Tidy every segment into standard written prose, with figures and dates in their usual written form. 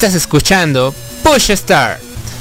Estás escuchando Push Start.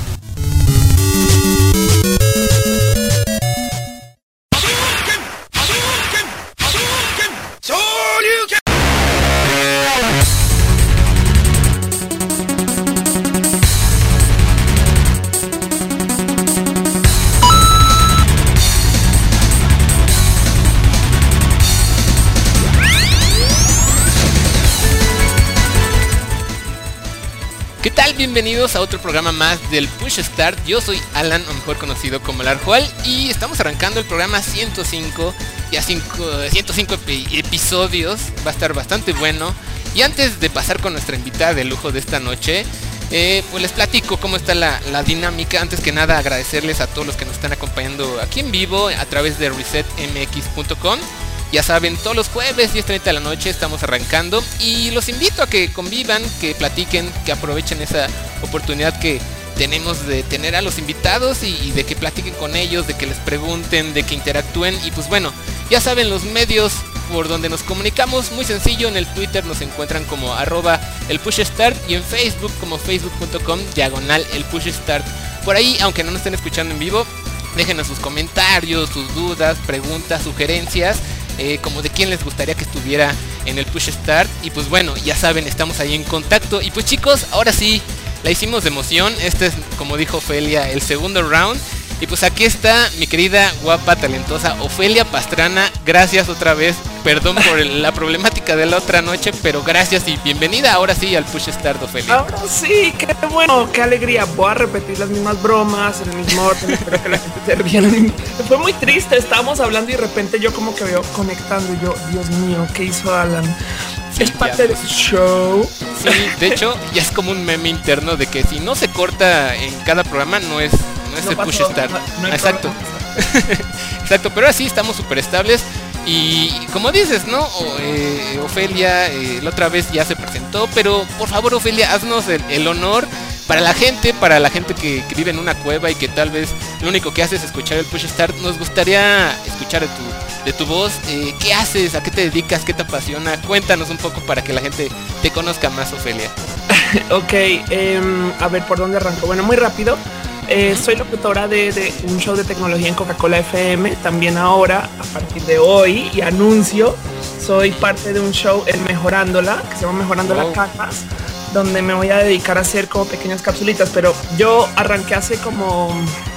¿Qué tal? Bienvenidos a otro programa más del Push Start. Yo soy Alan, o mejor conocido como el Arjual, y estamos arrancando el programa 105. Ya 105 episodios, va a estar bastante bueno. Y antes de pasar con nuestra invitada de lujo de esta noche, pues les platico cómo está la dinámica. Antes que nada, agradecerles a todos los que nos están acompañando aquí en vivo a través de resetmx.com. Ya saben, todos los jueves 10:30 de la noche estamos arrancando y los invito a que convivan, que platiquen, que aprovechen esa oportunidad que tenemos de tener a los invitados y de que platiquen con ellos, de que les pregunten, de que interactúen. Y pues bueno, ya saben los medios por donde nos comunicamos, muy sencillo. En el Twitter nos encuentran como @elpushstart y en Facebook como facebook.com/elpushstart. Por ahí, aunque no nos estén escuchando en vivo, déjenos sus comentarios, sus dudas, preguntas, sugerencias, como de quién les gustaría que estuviera en el Push Start. Y pues bueno, ya saben, estamos ahí en contacto. Y pues chicos, ahora sí, la hicimos de emoción. Este es, como dijo Ofelia, el segundo round. Y pues aquí está mi querida, guapa, talentosa Ofelia Pastrana. Gracias otra vez. Perdón por la problemática de la otra noche, pero gracias y bienvenida ahora sí al Push Start, Ofelia. Ahora sí, qué bueno, qué alegría. Voy a repetir las mismas bromas en el mismo orden. Espero que la gente se ría. Fue muy triste, estábamos hablando y de repente yo como que veo conectando y yo, Dios mío, ¿qué hizo Alan? Sí, es parte de su show. Sí, de hecho ya es como un meme interno de que si no se corta en cada programa no es el Push Start. No exacto. Exacto, pero ahora sí estamos súper estables. Y como dices, ¿no? Ofelia, la otra vez ya se presentó, pero por favor, Ofelia, haznos el honor para la gente que vive en una cueva y que tal vez lo único que hace es escuchar el Push Start. Nos gustaría escuchar de tu voz. ¿Qué haces? ¿A qué te dedicas? ¿Qué te apasiona? Cuéntanos un poco para que la gente te conozca más, Ofelia. Ok, a ver, ¿por dónde arranco? Bueno, muy rápido. Soy locutora de un show de tecnología en Coca-Cola FM. También ahora, a partir de hoy, y anuncio, soy parte de un show, el Mejorándola, que se llama Mejorándola Cajas, donde me voy a dedicar a hacer como pequeñas capsulitas. Pero yo arranqué hace como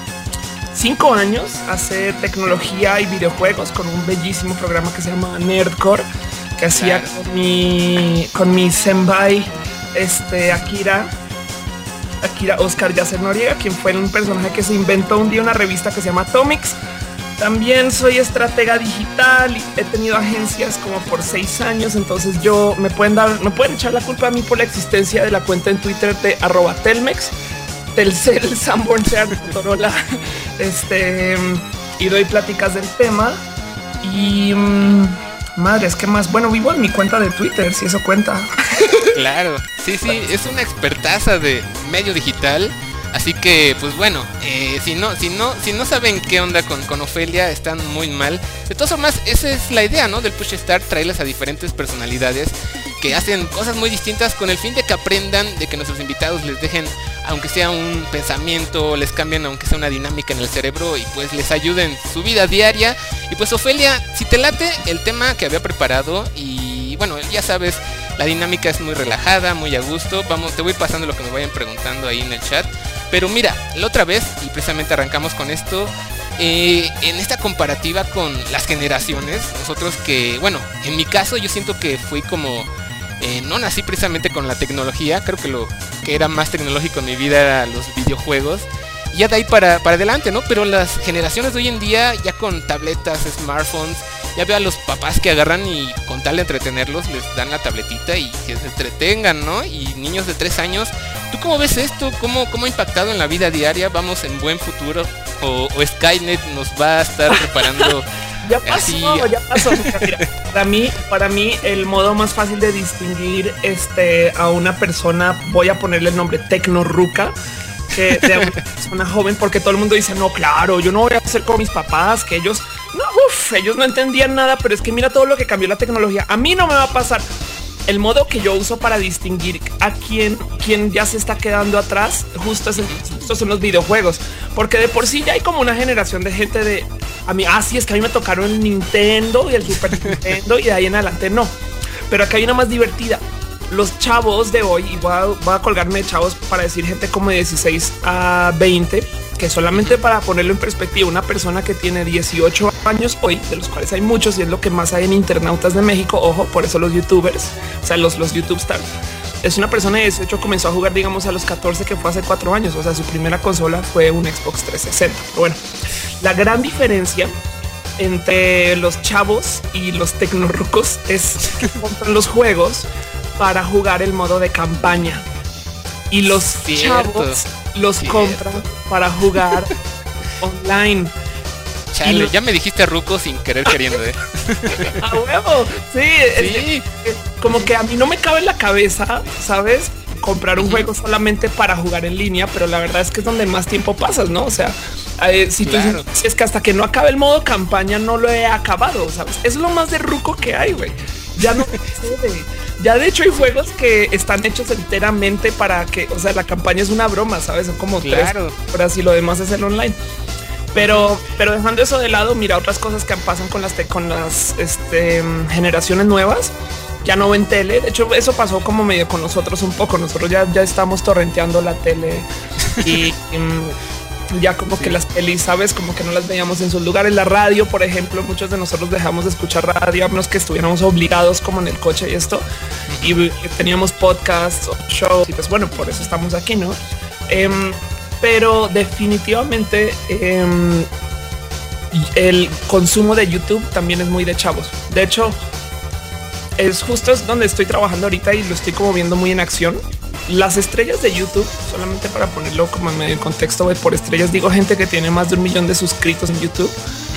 5 años a hacer tecnología y videojuegos con un bellísimo programa que se llama Nerdcore, que hacía con mi senpai, Akira Oscar Yacer Noriega, quien fue un personaje que se inventó un día una revista que se llama Atomics. También soy estratega digital y he tenido agencias como por 6 años. Entonces me pueden echar la culpa a mí por la existencia de la cuenta en Twitter de @Telmex, Telcel, Sanborn, Sears, Motorola, y doy pláticas del tema. Y madres, ¿qué más? Bueno, vivo en mi cuenta de Twitter, si eso cuenta. Claro, sí, es una expertaza de medio digital. Así que, pues bueno, si no saben qué onda con Ofelia, están muy mal. De todas formas, esa es la idea, ¿no? Del Push Start, traerles a diferentes personalidades que hacen cosas muy distintas con el fin de que aprendan, de que nuestros invitados les dejen, aunque sea un pensamiento, les cambien aunque sea una dinámica en el cerebro y pues les ayuden su vida diaria. Y pues Ofelia, si te late el tema que había preparado, y bueno, ya sabes, la dinámica es muy relajada, muy a gusto. Te voy pasando lo que me vayan preguntando ahí en el chat. Pero mira, la otra vez, y precisamente arrancamos con esto, en esta comparativa con las generaciones, nosotros que, bueno, en mi caso yo siento que fui como, no nací precisamente con la tecnología. Creo que lo que era más tecnológico en mi vida eran los videojuegos. Y ya de ahí para adelante, ¿no? Pero las generaciones de hoy en día, ya con tabletas, smartphones, ya veo a los papás que agarran y con tal de entretenerlos les dan la tabletita y que se entretengan, ¿no? Y niños de 3 años, ¿tú cómo ves esto? ¿Cómo ha impactado en la vida diaria? ¿Vamos en buen futuro? ¿O Skynet nos va a estar preparando? Ya pasó. Mira, para mí el modo más fácil de distinguir a una persona, voy a ponerle el nombre Tecnorruca, que de una persona joven, porque todo el mundo dice, no, claro, yo no voy a hacer como mis papás, que ellos no entendían nada, pero es que mira todo lo que cambió la tecnología. A mí no me va a pasar. el modo que yo uso para distinguir a quién ya se está quedando atrás, justo son los videojuegos, porque de por sí ya hay como una generación de gente de a mí. Sí, es que a mí me tocaron el Nintendo y el Super Nintendo y de ahí en adelante no. Pero acá hay una más divertida. Los chavos de hoy, y voy a colgarme de chavos para decir gente como de 16 a 20, que solamente para ponerlo en perspectiva, una persona que tiene 18 años hoy, de los cuales hay muchos y es lo que más hay en internautas de México, ojo, por eso los youtubers, o sea, los YouTube stars, es una persona de 18, comenzó a jugar, digamos, a los 14, que fue hace 4 años, o sea, su primera consola fue un Xbox 360. Pero bueno, la gran diferencia entre los chavos y los tecnorrucos es que compran los juegos para jugar el modo de campaña y los chavos los compran para jugar online. Chale, ya me dijiste ruco sin querer queriendo, A huevo. Sí. Como que a mí no me cabe en la cabeza, ¿sabes? Comprar un juego solamente para jugar en línea, pero la verdad es que es donde más tiempo pasas, ¿no? O sea, si es que hasta que no acabe el modo campaña no lo he acabado, ¿sabes? Es lo más de ruco que hay, güey. Ya no sucede. Ya de hecho hay juegos que están hechos enteramente para que, o sea, la campaña es una broma, ¿sabes? Son como 3 horas y lo demás es el online. Pero dejando eso de lado, mira otras cosas que pasan con las generaciones nuevas. Ya no ven tele. De hecho, eso pasó como medio con nosotros un poco. Nosotros ya estamos torrenteando la tele y ya como que las pelis, sabes, como que no las veíamos en sus lugares. La radio, por ejemplo, muchos de nosotros dejamos de escuchar radio, a menos que estuviéramos obligados como en el coche y esto, y teníamos podcasts o shows y pues bueno, por eso estamos aquí, ¿no? Pero definitivamente el consumo de YouTube también es muy de chavos. De hecho, es justo donde estoy trabajando ahorita y lo estoy como viendo muy en acción. Las estrellas de YouTube, solamente para ponerlo como en medio contexto, por estrellas digo gente que tiene más de 1 millón de suscritos en YouTube,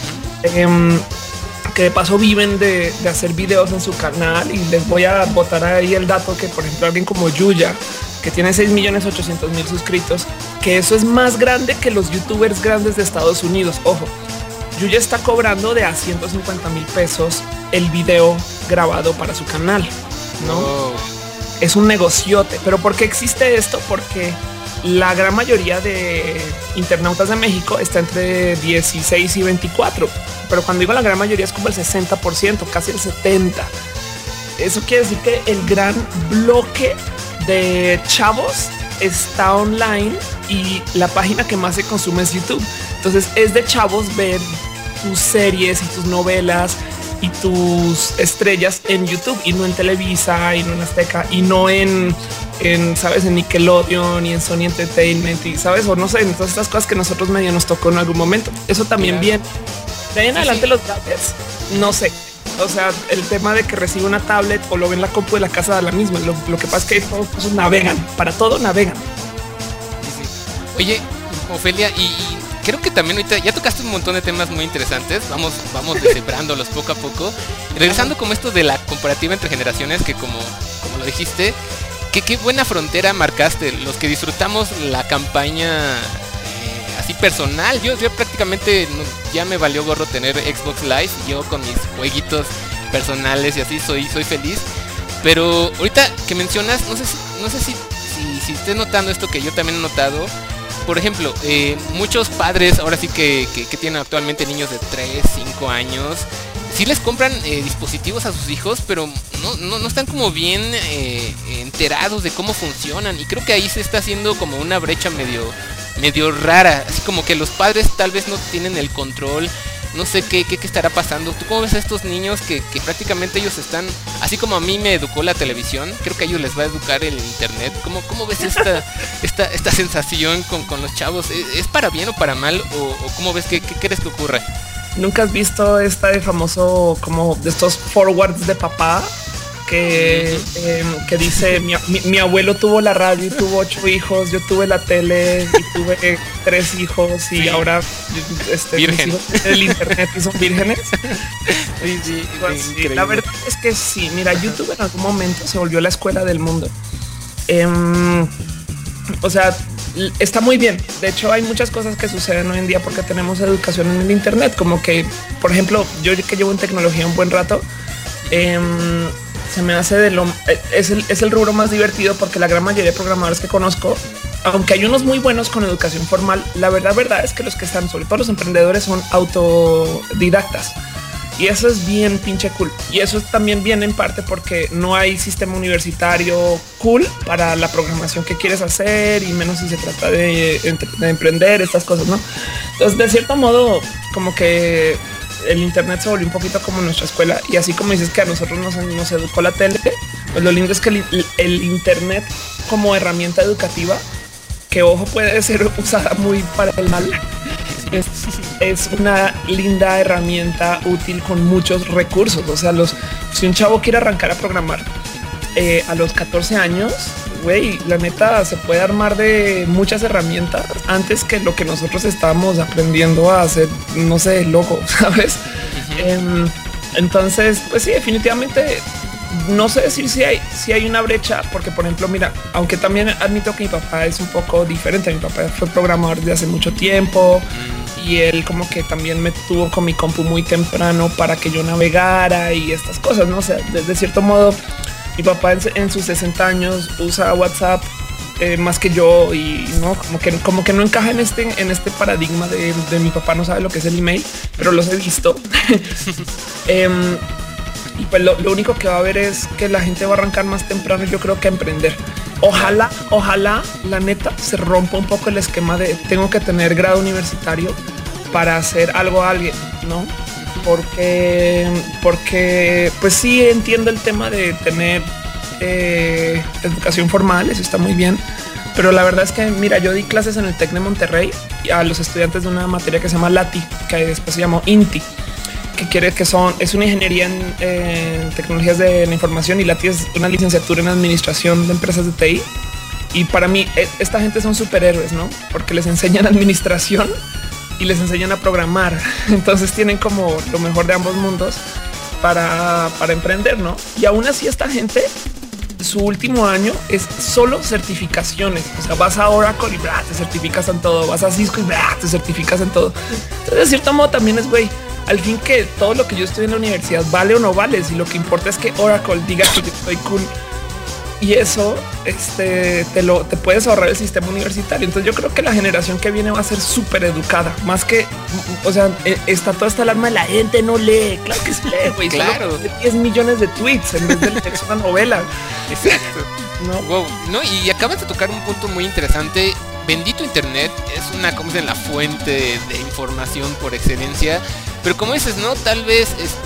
que de paso viven de hacer videos en su canal. Y les voy a botar ahí el dato que, por ejemplo, alguien como Yuya, que tiene 6.800.000 suscritos, que eso es más grande que los youtubers grandes de Estados Unidos. Ojo, Yuya está cobrando de a 150,000 pesos el video grabado para su canal, ¿no? Oh. Es un negociote. Pero ¿por qué existe esto? Porque la gran mayoría de internautas de México está entre 16 y 24. Pero cuando digo la gran mayoría es como el 60%, casi el 70%. Eso quiere decir que el gran bloque de chavos está online y la página que más se consume es YouTube. Entonces es de chavos ver tus series y tus novelas y tus estrellas en YouTube y no en Televisa y no en Azteca y no en sabes, en Nickelodeon y en Sony Entertainment y sabes, o no sé, en todas estas cosas que nosotros medio nos tocó en algún momento. Eso también viene. De ahí en adelante los gadgets, no sé. O sea, el tema de que recibe una tablet o lo ve en la compu de la casa da la misma. Lo que pasa es que todos pues, navegan, para todo navegan. Oye, Ofelia, y creo que también ahorita ya tocaste un montón de temas muy interesantes. Vamos deshebrándolos poco a poco. Regresando como esto de la comparativa entre generaciones, que como lo dijiste, qué buena frontera marcaste. Los que disfrutamos la campaña así personal. Yo prácticamente ya me valió gorro tener Xbox Live. Yo con mis jueguitos personales y así soy feliz. Pero ahorita que mencionas, no sé si estés notando esto que yo también he notado. Por ejemplo, muchos padres ahora sí que tienen actualmente niños de 3, 5 años, sí les compran dispositivos a sus hijos, pero no están como bien enterados de cómo funcionan. Y creo que ahí se está haciendo como una brecha medio rara. Así como que los padres tal vez no tienen el control. No sé qué estará pasando. ¿Tú cómo ves a estos niños que prácticamente ellos están, así como a mí me educó la televisión, creo que a ellos les va a educar el internet? ¿Cómo ves esta sensación con los chavos? ¿Es para bien o para mal? ¿O cómo ves? ¿Qué crees que ocurre? ¿Nunca has visto de famoso como de estos forwards de papá? Que dice mi abuelo tuvo la radio y tuvo 8 hijos, yo tuve la tele y tuve 3 hijos y ahora virgen. El internet y son vírgenes. Sí, la verdad es que sí. Mira, YouTube en algún momento se volvió la escuela del mundo. O sea, está muy bien. De hecho, hay muchas cosas que suceden hoy en día porque tenemos educación en el internet, como que, por ejemplo, yo que llevo en tecnología un buen rato, se me hace es el rubro más divertido porque la gran mayoría de programadores que conozco, aunque hay unos muy buenos con educación formal, la verdad es que los que están, sobre todo los emprendedores, son autodidactas. Y eso es bien pinche cool. Y eso también viene en parte porque no hay sistema universitario cool para la programación que quieres hacer y menos si se trata de emprender estas cosas, ¿no? Entonces, de cierto modo, como que el Internet se volvió un poquito como nuestra escuela. Y así como dices que a nosotros nos educó la tele, pues lo lindo es que el Internet como herramienta educativa, que ojo puede ser usada muy para el mal, es una linda herramienta útil con muchos recursos. O sea, si un chavo quiere arrancar a programar a los 14 años, güey, la neta se puede armar de muchas herramientas antes que lo que nosotros estábamos aprendiendo a hacer, no sé, logo, ¿sabes? Entonces, pues sí, definitivamente no sé decir si hay una brecha, porque por ejemplo, mira, aunque también admito que mi papá es un poco diferente. Mi papá fue programador desde hace mucho tiempo y él como que también me tuvo con mi compu muy temprano para que yo navegara y estas cosas, ¿no? O sea, de cierto modo, mi papá en sus 60 años usa WhatsApp más que yo y no como que no encaja en este paradigma de mi papá no sabe lo que es el email, pero los he visto. Y pues lo único que va a haber es que la gente va a arrancar más temprano, yo creo, que a emprender. Ojalá la neta se rompa un poco el esquema de tengo que tener grado universitario para hacer algo a alguien, ¿no? Porque pues sí entiendo el tema de tener educación formal, eso está muy bien. Pero la verdad es que, mira, yo di clases en el TEC de Monterrey a los estudiantes de una materia que se llama LATI, que después se llamó INTI, es una ingeniería en tecnologías de la información, y LATI es una licenciatura en administración de empresas de TI. Y para mí esta gente son superhéroes, ¿no? Porque les enseñan administración y les enseñan a programar. Entonces tienen como lo mejor de ambos mundos para emprender, ¿no? Y aún así esta gente, su último año es solo certificaciones. O sea, vas a Oracle y te certificas en todo, vas a Cisco y te certificas en todo. Entonces, de cierto modo también es, güey, al fin que todo lo que yo estoy en la universidad vale o no vale, si lo que importa es que Oracle diga que yo estoy cool, y eso te puedes ahorrar el sistema universitario. Entonces yo creo que la generación que viene va a ser súper educada, más que, o sea, está toda esta alarma de la gente no lee. Claro que sí lee, güey. Claro. 10 millones de tweets en vez de leer una novela. Exacto. No. Wow. No, y acabas de tocar un punto muy interesante. Bendito Internet es la fuente de información por excelencia. Pero como dices, ¿no? Tal vez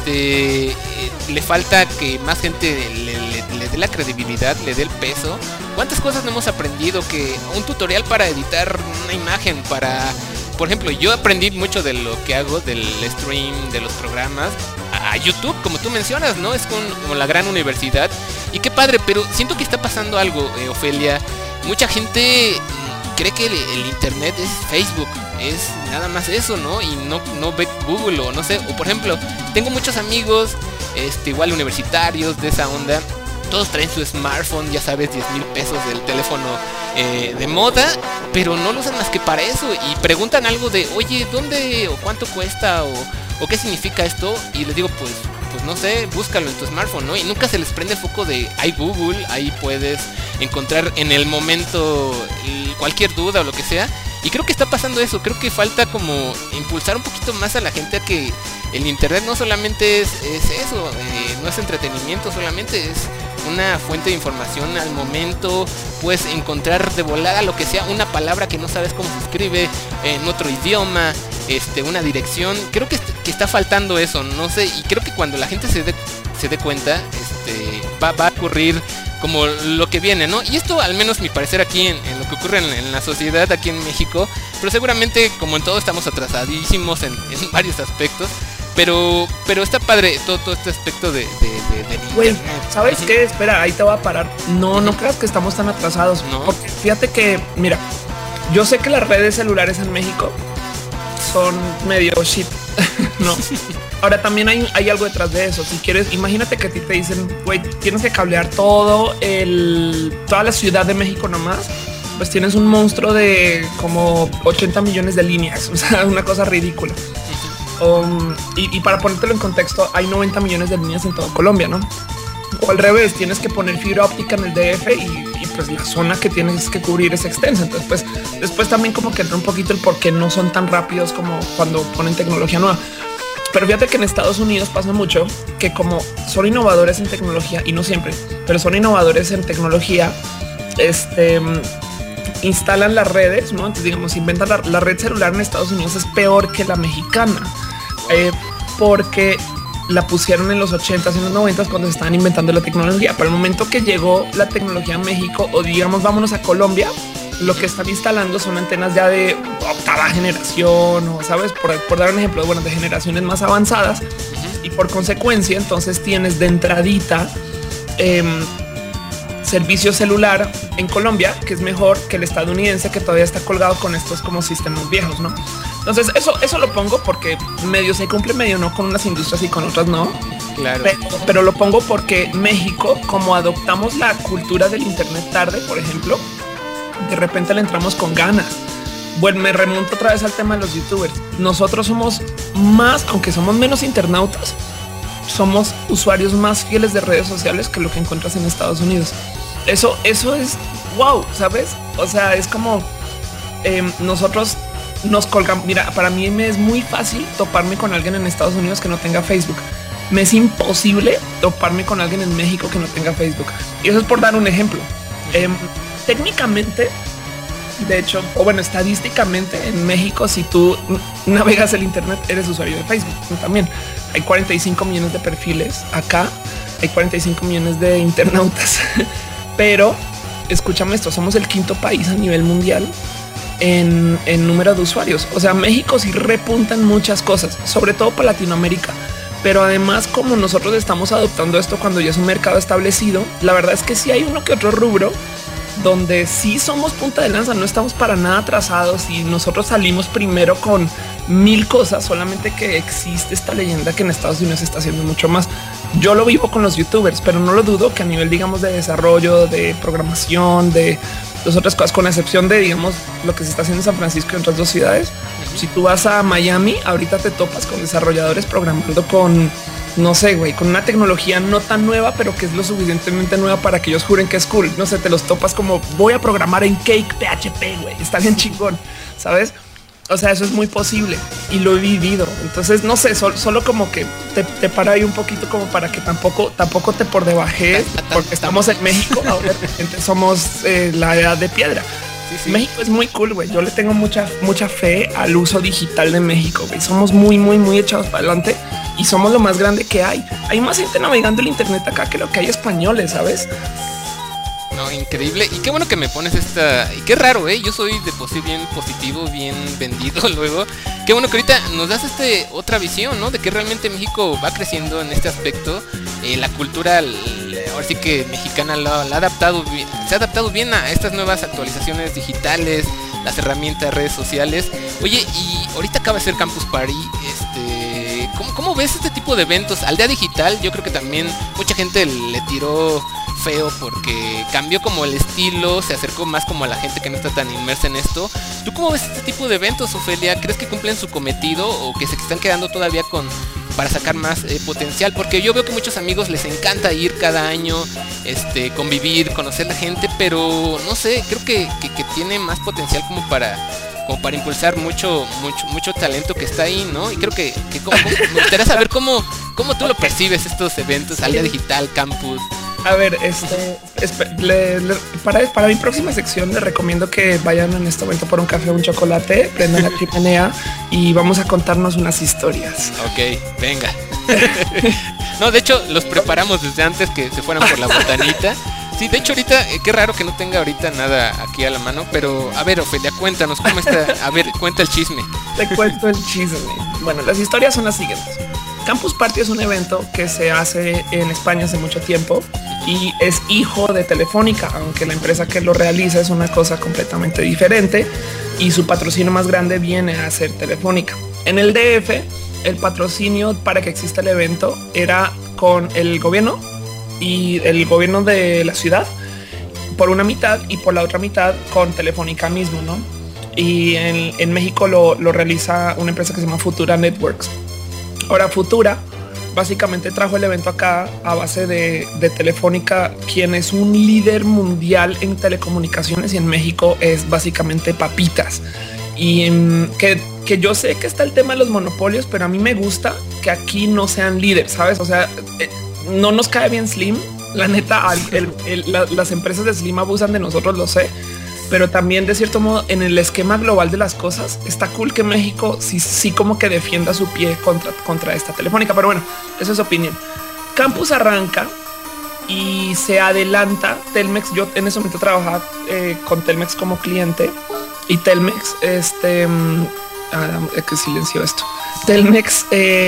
le falta que más gente le dé la credibilidad, le dé el peso. ¿Cuántas cosas no hemos aprendido? Que un tutorial para editar una imagen, por ejemplo, yo aprendí mucho de lo que hago, del stream, de los programas, a YouTube, como tú mencionas, ¿no? Es como la gran universidad. Y qué padre, pero siento que está pasando algo, Ofelia. Mucha gente cree que el Internet es Facebook, es nada más eso, ¿no? Y no ve Google, o no sé. O por ejemplo, tengo muchos amigos igual universitarios de esa onda. Todos traen su smartphone, ya sabes, 10,000 pesos del teléfono de moda, pero no lo usan más que para eso. Y preguntan algo de, oye, ¿dónde o cuánto cuesta o qué significa esto? Y les digo, pues no sé, búscalo en tu smartphone, ¿no? Y nunca se les prende el foco de, hay Google, ahí puedes encontrar en el momento cualquier duda o lo que sea. Y creo que está pasando eso. Creo que falta como impulsar un poquito más a la gente a que el Internet no solamente es eso, no es entretenimiento solamente, es una fuente de información al momento. Puedes encontrar de volada lo que sea, una palabra que no sabes cómo se escribe en otro idioma, una dirección. Creo que está faltando eso, no sé. Y creo que cuando la gente se dé cuenta, va a ocurrir como lo que viene, ¿no? Y esto, al menos mi parecer aquí en lo que ocurre en la sociedad aquí en México, pero seguramente como en todo estamos atrasadísimos en varios aspectos, pero está padre todo este aspecto de Güey, ¿sabes qué? Espera, ahí te voy a parar. No creas que estamos tan atrasados, ¿no? Porque fíjate que, mira, yo sé que las redes celulares en México son medio shit, ¿no? Ahora también hay algo detrás de eso. Si quieres, imagínate que a ti te dicen, güey, tienes que cablear toda la Ciudad de México nomás. Pues tienes un monstruo de como 80 millones de líneas. O sea, una cosa ridícula. Y para ponértelo en contexto, hay 90 millones de líneas en toda Colombia, ¿no? O al revés, tienes que poner fibra óptica en el DF y pues la zona que tienes que cubrir es extensa. Entonces, pues después también como que entra un poquito el por qué no son tan rápidos como cuando ponen tecnología nueva. Pero fíjate que en Estados Unidos pasa mucho que como son innovadores en tecnología, y no siempre, pero son innovadores en tecnología, instalan las redes, ¿no? Entonces, digamos, inventan la red celular en Estados Unidos es peor que la mexicana, porque la pusieron en los 80s y en los 90s cuando se estaban inventando la tecnología. Para el momento que llegó la tecnología a México, o digamos, vámonos a Colombia, lo que están instalando son antenas ya de octava generación, o sabes, por dar un ejemplo, bueno, de generaciones más avanzadas. Y por consecuencia, entonces tienes de entradita servicio celular en Colombia, que es mejor que el estadounidense, que todavía está colgado con estos como sistemas viejos, ¿no? Entonces eso lo pongo porque medio se cumple, medio no, con unas industrias y con otras no. Claro. Pero lo pongo porque México, como adoptamos la cultura del internet tarde, por ejemplo, de repente le entramos con ganas. Bueno, me remonto otra vez al tema de los youtubers. Nosotros somos más, aunque somos menos internautas, somos usuarios más fieles de redes sociales que lo que encuentras en Estados Unidos. Eso es wow, ¿sabes? O sea, es como nosotros nos colgamos. Mira, para mí me es muy fácil toparme con alguien en Estados Unidos que no tenga Facebook. Me es imposible toparme con alguien en México que no tenga Facebook. Y eso es por dar un ejemplo. Técnicamente, de hecho, o bueno, estadísticamente en México, si tú navegas el internet, eres usuario de Facebook. También hay 45 millones de perfiles. Acá hay 45 millones de internautas. Pero escúchame esto, somos el quinto país a nivel mundial en número de usuarios. O sea, México sí repunta en muchas cosas, sobre todo para Latinoamérica. Pero además, como nosotros estamos adoptando esto cuando ya es un mercado establecido, la verdad es que sí hay uno que otro rubro donde sí somos punta de lanza, no estamos para nada atrasados y nosotros salimos primero con 1000 cosas, solamente que existe esta leyenda que en Estados Unidos se está haciendo mucho más. Yo lo vivo con los youtubers, pero no lo dudo que a nivel, digamos, de desarrollo, de programación, de las otras cosas, con excepción de, digamos, lo que se está haciendo en San Francisco y en otras dos ciudades. Si tú vas a Miami, ahorita te topas con desarrolladores programando con, no sé, güey, con una tecnología no tan nueva, pero que es lo suficientemente nueva para que ellos juren que es cool. No sé, te los topas como voy a programar en Cake PHP, güey. Está bien chingón, ¿sabes? O sea, eso es muy posible y lo he vivido. Entonces, no sé, solo como que te para ahí un poquito como para que tampoco te por debajes, porque estamos en México. Ahora de repente somos la edad de piedra. Sí, sí. México es muy cool, güey. Yo le tengo mucha fe al uso digital de México, güey. Somos muy echados para adelante y somos lo más grande que hay. Hay más gente navegando el internet acá que lo que hay españoles, ¿sabes? No, increíble. Y qué bueno que me pones esta. Y qué raro, yo soy de por sí bien positivo, bien vendido luego. Qué bueno que ahorita nos das otra visión, ¿no? De que realmente México va creciendo en este aspecto. La cultura, ahora sí que mexicana la ha adaptado bien, se ha adaptado bien a estas nuevas actualizaciones digitales, las herramientas de redes sociales. Oye, y ahorita acaba de ser Campus Party. ¿Cómo ves este tipo de eventos? Aldea Digital, yo creo que también mucha gente le tiró feo porque cambió como el estilo, se acercó más como a la gente que no está tan inmersa en esto. ¿Tú cómo ves este tipo de eventos, Ofelia? ¿Crees que cumplen su cometido o que se están quedando todavía para sacar más potencial? Porque yo veo que muchos amigos les encanta ir cada año, convivir, conocer la gente, pero no sé, creo que tiene más potencial como para impulsar mucho talento que está ahí, ¿no? Y creo que me gustaría saber cómo tú lo percibes estos eventos, Aldea Digital, Campus. A ver, para mi próxima sección les recomiendo que vayan en este momento por un café o un chocolate, prendan la chimenea y vamos a contarnos unas historias. Ok, venga. No, de hecho, los preparamos desde antes que se fueran por la botanita. Sí, de hecho ahorita, qué raro que no tenga ahorita nada aquí a la mano, pero a ver, Ofelia, cuéntanos cómo está. A ver, cuenta el chisme. Te cuento el chisme. Bueno, las historias son las siguientes. Campus Party es un evento que se hace en España hace mucho tiempo y es hijo de Telefónica, aunque la empresa que lo realiza es una cosa completamente diferente y su patrocinio más grande viene a ser Telefónica. En el DF, el patrocinio para que exista el evento era con el gobierno y el gobierno de la ciudad por una mitad y por la otra mitad con Telefónica mismo, ¿no? Y en México lo realiza una empresa que se llama Futura Networks. Ahora, Futura básicamente trajo el evento acá a base de Telefónica, quien es un líder mundial en telecomunicaciones, y en México es básicamente papitas. Y que yo sé que está el tema de los monopolios, pero a mí me gusta que aquí no sean líderes, ¿sabes? O sea, no nos cae bien Slim. La neta, las empresas de Slim abusan de nosotros, lo sé. Pero también, de cierto modo, en el esquema global de las cosas, está cool que México sí como que defienda su pie contra esta Telefónica. Pero bueno, eso es opinión. Campus arranca y se adelanta Telmex. Yo en ese momento trabajaba con Telmex como cliente, y Telmex, que silencio esto. Telmex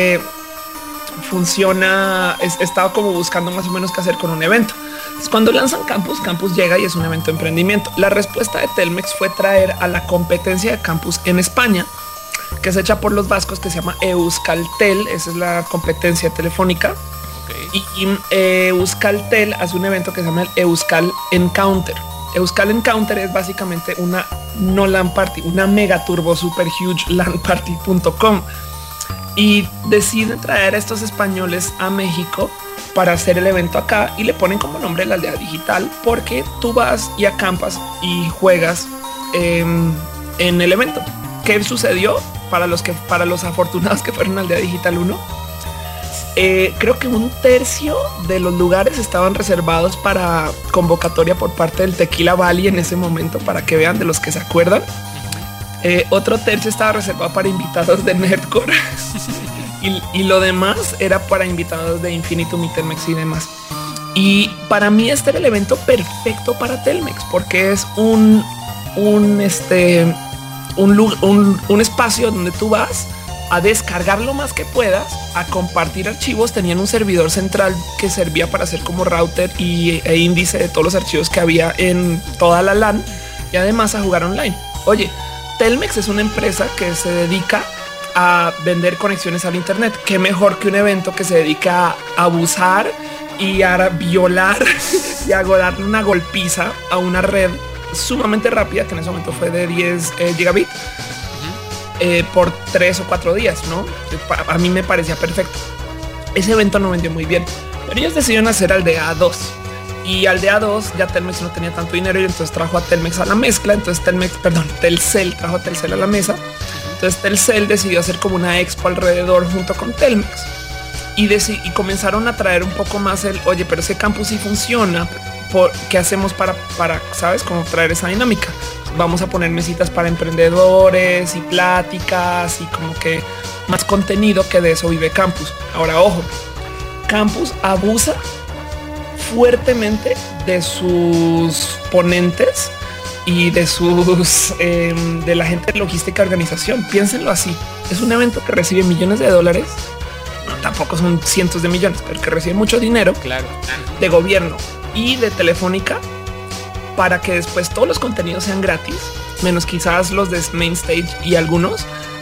funciona, estaba como buscando más o menos qué hacer con un evento. Entonces, cuando lanzan Campus llega y es un evento de emprendimiento. La respuesta de Telmex fue traer a la competencia de Campus en España, que es hecha por los vascos, que se llama Euskaltel. Esa es la competencia telefónica. Okay. Y Euskaltel hace un evento que se llama el Euskal Encounter. Euskal Encounter es básicamente una no LAN party, una mega turbo super huge LAN party.com, y deciden traer a estos españoles a México para hacer el evento acá, y le ponen como nombre la aldea digital, porque tú vas y acampas y juegas en el evento. ¿Qué sucedió para los afortunados que fueron a Aldea Digital 1? Creo que un tercio de los lugares estaban reservados para convocatoria por parte del Tequila Valley en ese momento, para que vean, de los que se acuerdan. Otro tercio estaba reservado para invitados de Nerdcore y lo demás era para invitados de Infinitum y Telmex y demás. Y para mí este era el evento perfecto para Telmex, porque es un espacio donde tú vas a descargar lo más que puedas, a compartir archivos. Tenían un servidor central que servía para hacer como router e índice de todos los archivos que había en toda la LAN, y además a jugar online. Oye, Telmex es una empresa que se dedica a vender conexiones al internet. Qué mejor que un evento que se dedica a abusar y a violar y a darle una golpiza a una red sumamente rápida, que en ese momento fue de 10 gigabit por 3 o 4 días, ¿no? A mí me parecía perfecto. Ese evento no vendió muy bien, pero ellos decidieron hacer Aldea 2. Y Aldea 2 ya Telmex no tenía tanto dinero, y entonces trajo a Telmex a la mezcla. Entonces Telcel trajo a Telcel a la mesa. Entonces Telcel decidió hacer como una expo alrededor junto con Telmex, y comenzaron a traer un poco más oye, pero ese campus sí funciona. ¿Qué hacemos para, sabes, cómo traer esa dinámica? Vamos a poner mesitas para emprendedores y pláticas y como que más contenido, que de eso vive Campus. Ahora, ojo, Campus abusa fuertemente de sus ponentes y de de la gente de logística y organización. Piénsenlo así: es un evento que recibe millones de dólares. No, tampoco son cientos de millones, pero que recibe mucho dinero, claro, de gobierno y de Telefónica, para que después todos los contenidos sean gratis, menos quizás los de Main Stage y algunos,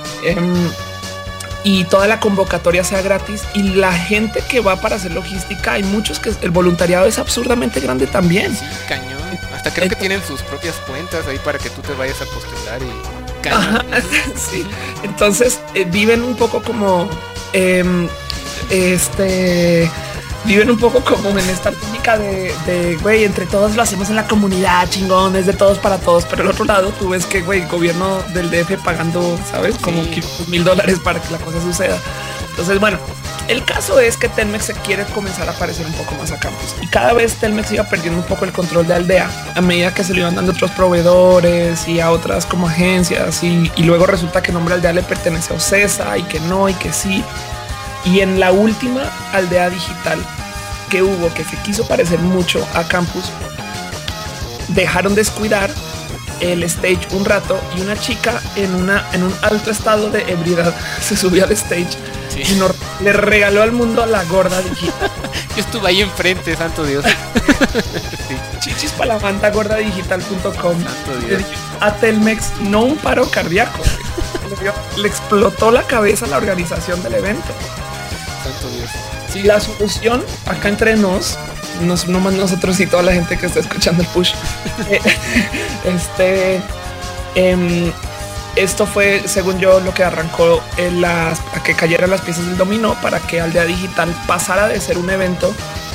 y toda la convocatoria sea gratis. Y la gente que va para hacer logística, hay muchos que el voluntariado es absurdamente grande también. Sí, cañón. Hasta creo que tienen sus propias cuentas ahí para que tú te vayas a postular y cañón. Ajá, sí. Entonces viven un poco como viven un poco como en esta técnica de güey, entre todos lo hacemos en la comunidad, chingón, es de todos para todos. Pero al otro lado tú ves que güey, el gobierno del DF pagando, sabes, como $500,000 para que la cosa suceda. Entonces, bueno, el caso es que Telmex se quiere comenzar a parecer un poco más a Campus, y cada vez Telmex iba perdiendo un poco el control de Aldea a medida que se le iban dando otros proveedores y a otras como agencias, y luego resulta que el nombre Aldea le pertenece a Ocesa, y que no, y que sí. Y en la última Aldea Digital que hubo, que se quiso parecer mucho a Campus, dejaron descuidar el stage un rato, y una chica en un alto estado de ebriedad se subió al stage, sí, y le regaló al mundo a la gorda digital. Yo estuve ahí enfrente, santo Dios. Sí. Chichis para la banda, gordadigital.com. A Telmex no un paro cardíaco, le explotó la cabeza a la organización del evento. Santo Dios. Sí. La solución, acá entre no más nosotros y toda la gente esto fue, según yo, lo que arrancó a que cayeran las piezas del dominó para que Aldea Digital pasara de ser un evento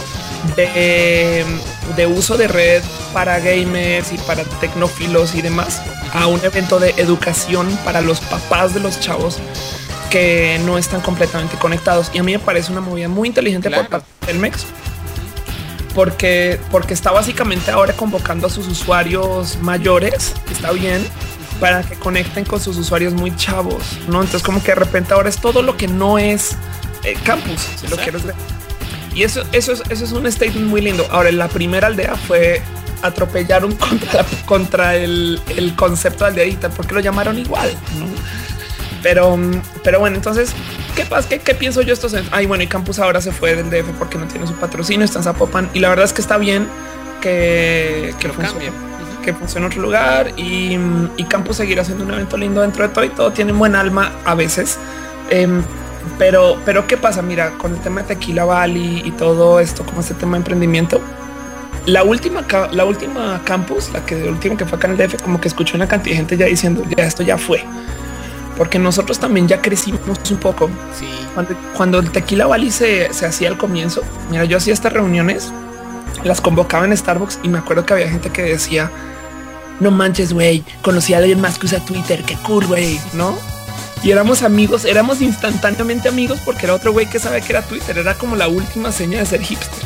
de uso de red para gamers y para tecnófilos y demás a un evento de educación para los papás de los chavos que no están completamente conectados. Y a mí me parece una movida muy inteligente por parte de Telmex, porque está básicamente ahora convocando a sus usuarios mayores, que está bien, para que conecten con sus usuarios muy chavos, ¿no? Entonces como que de repente ahora es todo lo que no es campus, si lo quieres ver. Y eso es un statement muy lindo. Ahora, la primera aldea fue atropellar contra el concepto de aldea digital, porque lo llamaron igual, ¿no? Pero bueno, entonces, ¿qué pasa? ¿Qué pienso yo estos? Ay, bueno, y Campus ahora se fue del DF porque no tiene su patrocinio, está en Zapopan, y la verdad es que está bien que funcione en otro lugar, y Campus seguirá siendo un evento lindo dentro de todo, y todo tiene buen alma a veces. Pero ¿qué pasa? Mira, con el tema de Tequila Valley y todo esto, como este tema de emprendimiento, la última Campus, la última que fue acá en el DF, como que escuché una cantidad de gente ya diciendo, ya esto ya fue. Porque nosotros también ya crecimos un poco. Sí. Cuando el Tequila Valley se hacía al comienzo, mira, yo hacía estas reuniones, las convocaba en Starbucks y me acuerdo que había gente que decía, no manches, güey, conocí a alguien más que usa Twitter, qué cool, güey, ¿no? Y éramos amigos, éramos instantáneamente amigos porque era otro güey que sabe que era Twitter, era como la última seña de ser hipster.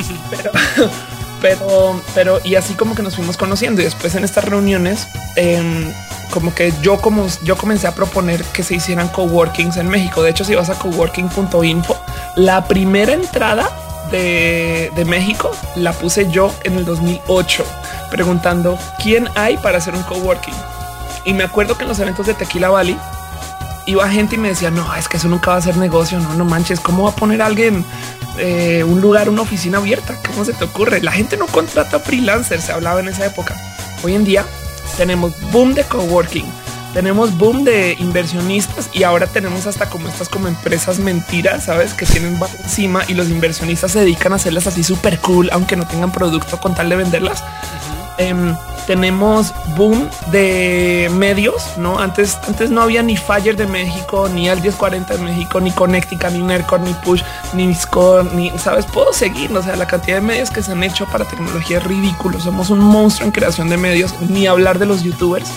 pero y así como que nos fuimos conociendo, y después en estas reuniones, como que yo comencé a proponer que se hicieran coworkings en México. De hecho, si vas a coworking.info, la primera entrada de México la puse yo en el 2008 preguntando quién hay para hacer un coworking. Y me acuerdo que en los eventos de Tequila Valley iba gente y me decía, no, es que eso nunca va a ser negocio. No manches, ¿cómo va a poner alguien un lugar, una oficina abierta? ¿Cómo se te ocurre? La gente no contrata freelancers, se hablaba en esa época. Hoy en día tenemos boom de coworking, tenemos boom de inversionistas, y ahora tenemos hasta como estas como empresas mentiras, sabes, que tienen bajo encima, y los inversionistas se dedican a hacerlas así súper cool, aunque no tengan producto con tal de venderlas. Tenemos boom de medios, ¿no? Antes no había ni Fire de México, ni Al 1040 de México, ni Connectica, ni Nerdcore, ni Push, ni Score, ni, ¿sabes? Puedo seguir, o sea, la cantidad de medios que se han hecho para tecnología es ridículo. Somos un monstruo en creación de medios, ni hablar de los youtubers.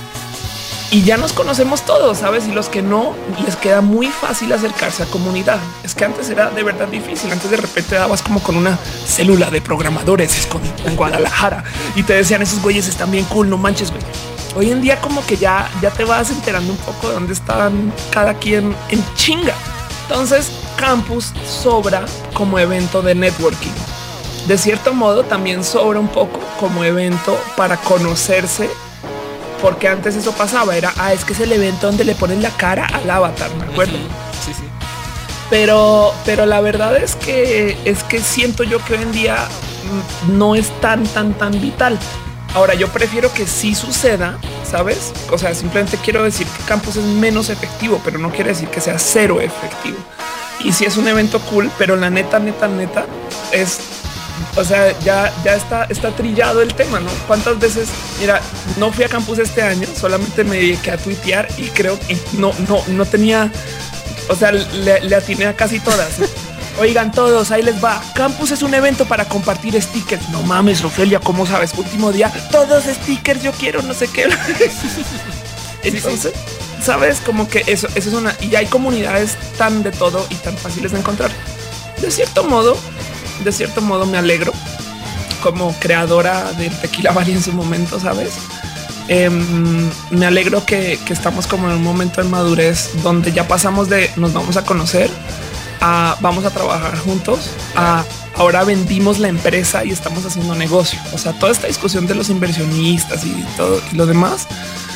Y ya nos conocemos todos, ¿sabes? Y los que no, les queda muy fácil acercarse a comunidad. Es que antes era de verdad difícil. Antes de repente dabas como con una célula de programadores escondida en Guadalajara y te decían, esos güeyes están bien cool, no manches, güey. Hoy en día como que ya te vas enterando un poco de dónde están cada quien en chinga. Entonces, Campus sobra como evento de networking. De cierto modo, también sobra un poco como evento para conocerse, porque antes eso pasaba, es que es el evento donde le ponen la cara al avatar, me acuerdo. Sí. Pero la verdad es que siento yo que hoy en día no es tan vital. Ahora, yo prefiero que sí suceda, ¿sabes? O sea, simplemente quiero decir que Campus es menos efectivo, pero no quiere decir que sea cero efectivo. Y sí es un evento cool, pero la neta es... O sea, ya está trillado el tema, ¿no? ¿Cuántas veces? Mira, no fui a Campus este año, solamente me dediqué a tuitear y creo que no tenía, o sea, le atiné a casi todas. Oigan todos, ahí les va. Campus es un evento para compartir stickers. No mames, Ofelia, ¿cómo sabes? Último día, todos stickers, yo quiero no sé qué. Entonces, sabes, como que eso es una, y hay comunidades tan de todo y tan fáciles de encontrar. De cierto modo me alegro como creadora del Tequila Valley en su momento, ¿sabes? Me alegro que estamos como en un momento de madurez donde ya pasamos de nos vamos a conocer a vamos a trabajar juntos a ahora vendimos la empresa y estamos haciendo negocio. O sea, toda esta discusión de los inversionistas y todo y lo demás,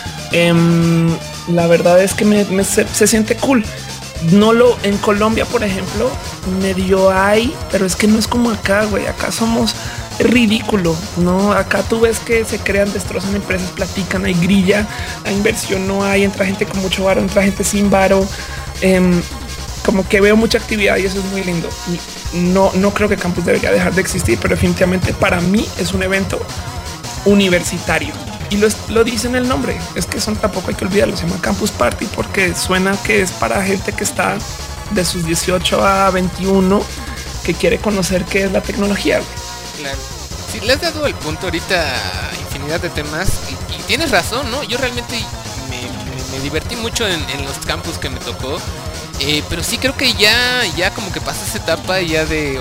la verdad es que se siente cool. En Colombia, por ejemplo, medio hay, pero es que no es como acá, güey. Acá somos ridículo, ¿no? Acá tú ves que se crean, destrozan empresas, platican, hay grilla, hay inversión, no hay, entra gente con mucho varo, entra gente sin varo. Como que veo mucha actividad y eso es muy lindo. No creo que Campus debería dejar de existir, pero definitivamente para mí es un evento universitario. lo dice en el nombre, es que eso tampoco hay que olvidarlo, se llama Campus Party porque suena que es para gente que está de sus 18 a 21 que quiere conocer qué es la tecnología. Claro. Sí, le has dado el punto ahorita a infinidad de temas y tienes razón, ¿no? Yo realmente me divertí mucho en los campus que me tocó. Pero sí creo que ya como que pasa esa etapa ya de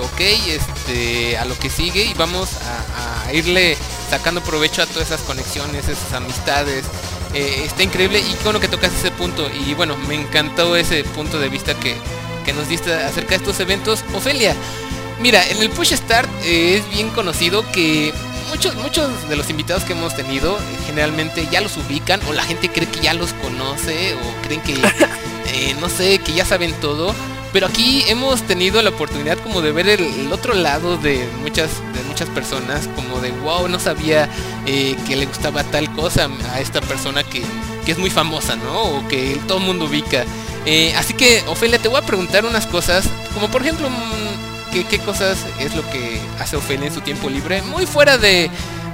a lo que sigue y vamos a irle sacando provecho a todas esas conexiones, esas amistades. Está increíble y qué bueno que tocas ese punto y bueno, me encantó ese punto de vista que nos diste acerca de estos eventos. Ofelia, mira, en el Push Start es bien conocido que muchos de los invitados que hemos tenido generalmente ya los ubican o la gente cree que ya los conoce o creen que no sé, que ya saben todo, pero aquí hemos tenido la oportunidad como de ver el otro lado de muchas personas, como de wow, no sabía que le gustaba tal cosa a esta persona que es muy famosa, ¿no? O que todo el mundo ubica. Así que, Ofelia, te voy a preguntar unas cosas, como por ejemplo, ¿qué cosas es lo que hace Ofelia en su tiempo libre? Muy fuera de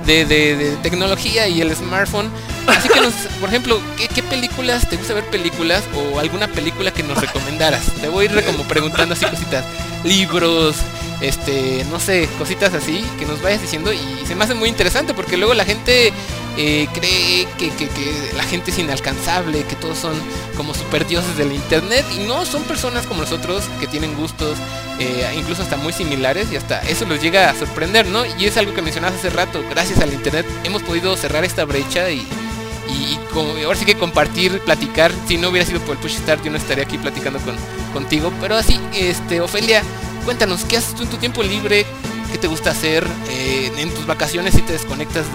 tecnología y el smartphone. Así que por ejemplo, ¿qué películas te gusta ver películas o alguna película que nos recomendaras? Te voy a ir como preguntando así cositas, libros, no sé, cositas así que nos vayas diciendo y se me hace muy interesante porque luego la gente cree que la gente es inalcanzable, que todos son como super dioses del internet y no, son personas como nosotros que tienen gustos incluso hasta muy similares y hasta eso los llega a sorprender, ¿no? Y es algo que mencionabas hace rato, gracias al internet hemos podido cerrar esta brecha y ahora sí que compartir, platicar. Si no hubiera sido por el Push Start yo no estaría aquí platicando contigo, pero así, Ofelia, cuéntanos, ¿qué haces tú en tu tiempo libre? ¿Qué te gusta hacer en tus vacaciones si te desconectas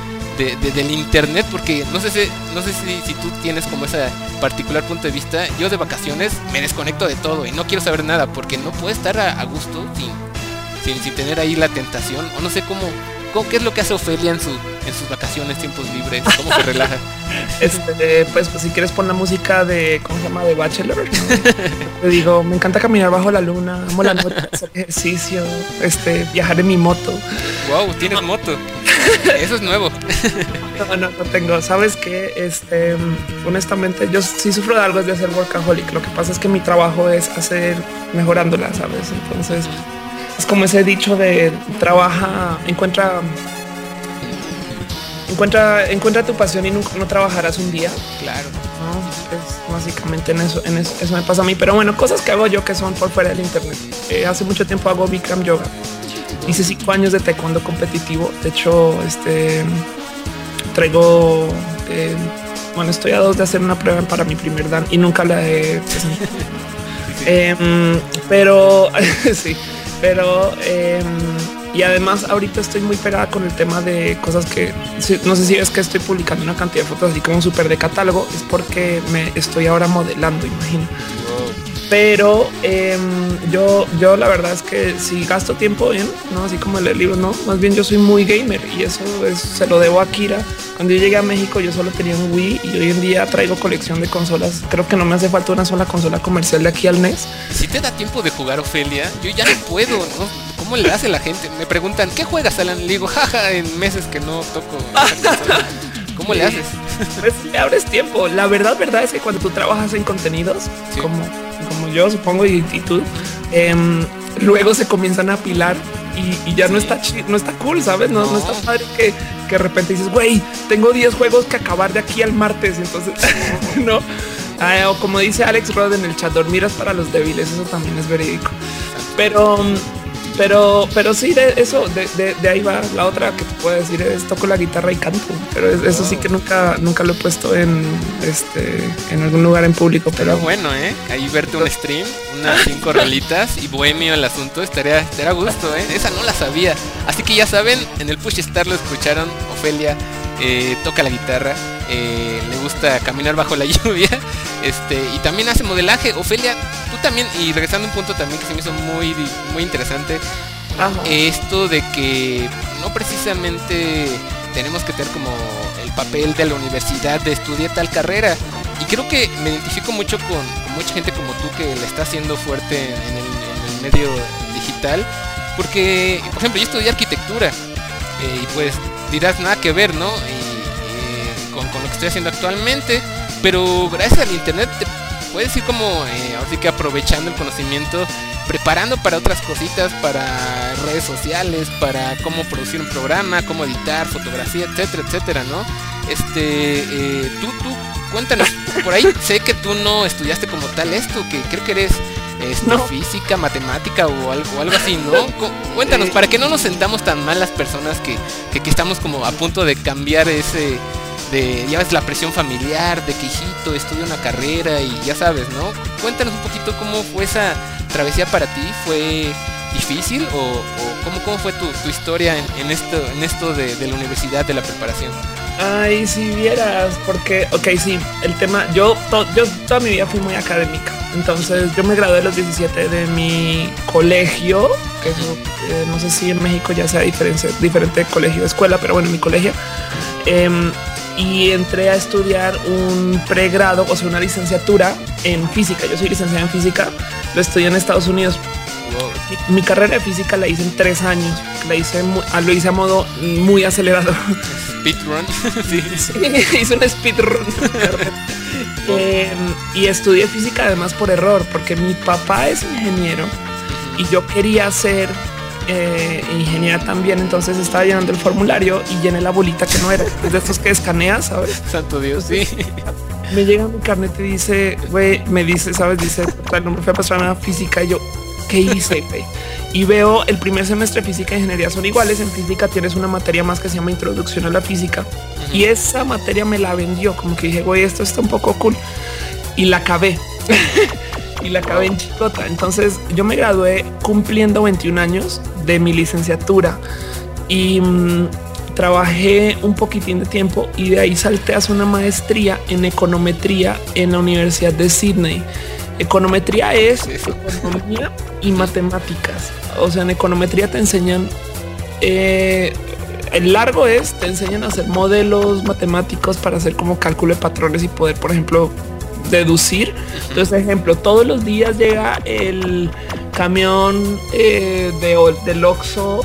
del internet? Porque no sé si tú tienes como ese particular punto de vista. Yo de vacaciones me desconecto de todo y no quiero saber nada porque no puedo estar a gusto sin tener ahí la tentación o no sé cómo qué es lo que hace Ofelia en sus vacaciones, tiempos libres, cómo se relaja. Pues si quieres pon la música de, ¿cómo se llama? De Bachelor, ¿no? Te digo, me encanta caminar bajo la luna, amo la noche, hacer ejercicio, viajar en mi moto. Wow, tienes moto. Eso es nuevo. No tengo. ¿Sabes qué? Honestamente, yo sí sufro de algo de ser workaholic. Lo que pasa es que mi trabajo es hacer mejorándola, ¿sabes? Entonces es como ese dicho de trabaja, encuentra tu pasión y no trabajarás un día. Claro. ¿No? Es básicamente en eso me pasa a mí. Pero bueno, cosas que hago yo que son por fuera del internet. Hace mucho tiempo hago Bikram Yoga. Hice 5 años de taekwondo competitivo. De hecho, traigo, estoy a 2 de hacer una prueba para mi primer dan y nunca la he presentado. Pero sí, y además ahorita estoy muy pegada con el tema de cosas que no sé si ves que estoy publicando una cantidad de fotos así como súper de catálogo. Es porque me estoy ahora modelando, imagino. Pero yo la verdad es que si gasto tiempo en, no así como leer libros, no, más bien yo soy muy gamer y eso se lo debo a Kira. Cuando yo llegué a México yo solo tenía un Wii y hoy en día traigo colección de consolas. Creo que no me hace falta una sola consola comercial de aquí al NES. Si te da tiempo de jugar, Ofelia, yo ya no puedo, ¿no? ¿Cómo le hace la gente? Me preguntan, ¿qué juegas, Alan? Le digo, jaja, en meses que no toco esa consola. ¿Cómo le haces? Pues le abres tiempo. La verdad es que cuando tú trabajas en contenidos, sí, como yo supongo y tú, luego se comienzan a apilar y ya sí, no está cool, ¿sabes? No está padre que de repente dices, güey, tengo 10 juegos que acabar de aquí al martes. Entonces, no. O como dice Alex Rod en el chat, dormir es para los débiles. Eso también es verídico. Pero sí, de ahí va. La otra que te puedo decir es toco la guitarra y canto, pero eso sí que nunca lo he puesto en algún lugar en público. Pero bueno, ahí verte un stream, unas 5 rolitas y bohemio el asunto, estaría a gusto, esa no la sabía. Así que ya saben, en el Push Start lo escucharon. Ofelia toca la guitarra, le gusta caminar bajo la lluvia, y también hace modelaje. Ofelia, tú también, y regresando a un punto también que se me hizo muy, muy interesante, esto de que no precisamente tenemos que tener como el papel de la universidad de estudiar tal carrera, y creo que me identifico mucho con mucha gente como tú que le está haciendo fuerte en el medio digital, porque por ejemplo yo estudié arquitectura, y pues dirás nada que ver, ¿no? con lo que estoy haciendo actualmente, pero gracias al internet te puedes ir como, así que aprovechando el conocimiento, preparando para otras cositas, para redes sociales, para cómo producir un programa, cómo editar, fotografía, etcétera, etcétera, ¿no? Tú cuéntanos, por ahí sé que tú no estudiaste como tal esto, que creo que eres física, matemática o algo así, ¿no? Cuéntanos, para que no nos sentamos tan mal las personas que estamos como a punto de cambiar ya ves, la presión familiar, de que hijito estudia una carrera y ya sabes, ¿no? Cuéntanos un poquito cómo fue esa travesía para ti. ¿Fue difícil o cómo fue tu historia en esto de la universidad, de la preparación? Ay, si vieras, porque, sí, el tema, yo toda mi vida fui muy académica, entonces yo me gradué a los 17 de mi colegio, que eso, no sé si en México ya sea diferente de colegio de escuela, pero bueno, mi colegio, y entré a estudiar un pregrado, o sea, una licenciatura en física. Yo soy licenciada en física, lo estudié en Estados Unidos. Mi carrera de física la hice en 3 años, lo hice a modo muy acelerado. Speedrun. Sí, hice un speedrun. Y estudié física además por error, porque mi papá es ingeniero y yo quería ser ingeniera también, entonces estaba llenando el formulario y llené la bolita que no era, es de estos que escaneas, ¿sabes? Santo Dios, sí. Me llega mi carnet y dice, ¿sabes? Dice, no me fui a pasar nada física y yo, ¿qué hice, güey? Y veo el primer semestre de física e ingeniería son iguales. En física tienes una materia más que se llama introducción a la física y esa materia me la vendió, como que dije, güey, esto está un poco cool y la acabé. Y la acabé en chicota. Entonces yo me gradué cumpliendo 21 años de mi licenciatura y trabajé un poquitín de tiempo y de ahí salté a hacer una maestría en econometría en la Universidad de Sydney. Econometría es economía y matemáticas. O sea, en econometría te enseñan, el largo te enseñan a hacer modelos matemáticos para hacer como cálculo de patrones y poder, por ejemplo, deducir. Entonces, ejemplo, todos los días llega el camión del Oxxo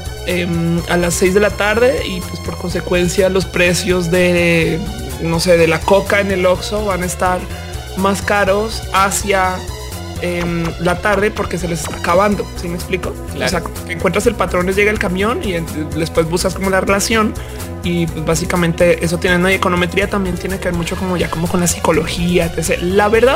a las 6 de la tarde y pues por consecuencia los precios de, no sé, de la coca en el Oxxo van a estar más caros hacia la tarde porque se les está acabando. ¿Sí me explico? Claro. O sea, encuentras el patrón, les llega el camión y después buscas como la relación y pues básicamente eso tiene, ¿no? Y econometría también tiene que ver mucho como con la psicología, etc. La verdad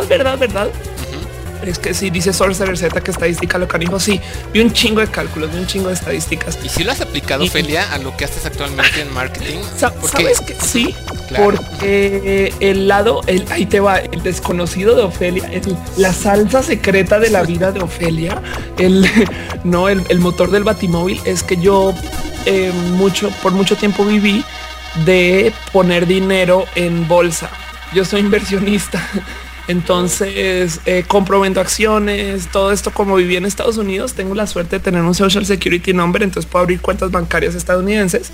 es que si dice Sorcerer Z que estadística lo canijo, sí, vi un chingo de cálculos, vi un chingo de estadísticas. ¿Y si lo has aplicado, Ofelia, a lo que haces actualmente en marketing? ¿Sabes que sí? Claro. Porque ahí te va, el desconocido de Ofelia, la salsa secreta de la vida de Ofelia, el motor del Batimóvil, es que yo por mucho tiempo viví de poner dinero en bolsa. Yo soy inversionista. Entonces compro, vendo acciones, todo esto. Como viví en Estados Unidos, tengo la suerte de tener un Social Security Number, entonces puedo abrir cuentas bancarias estadounidenses.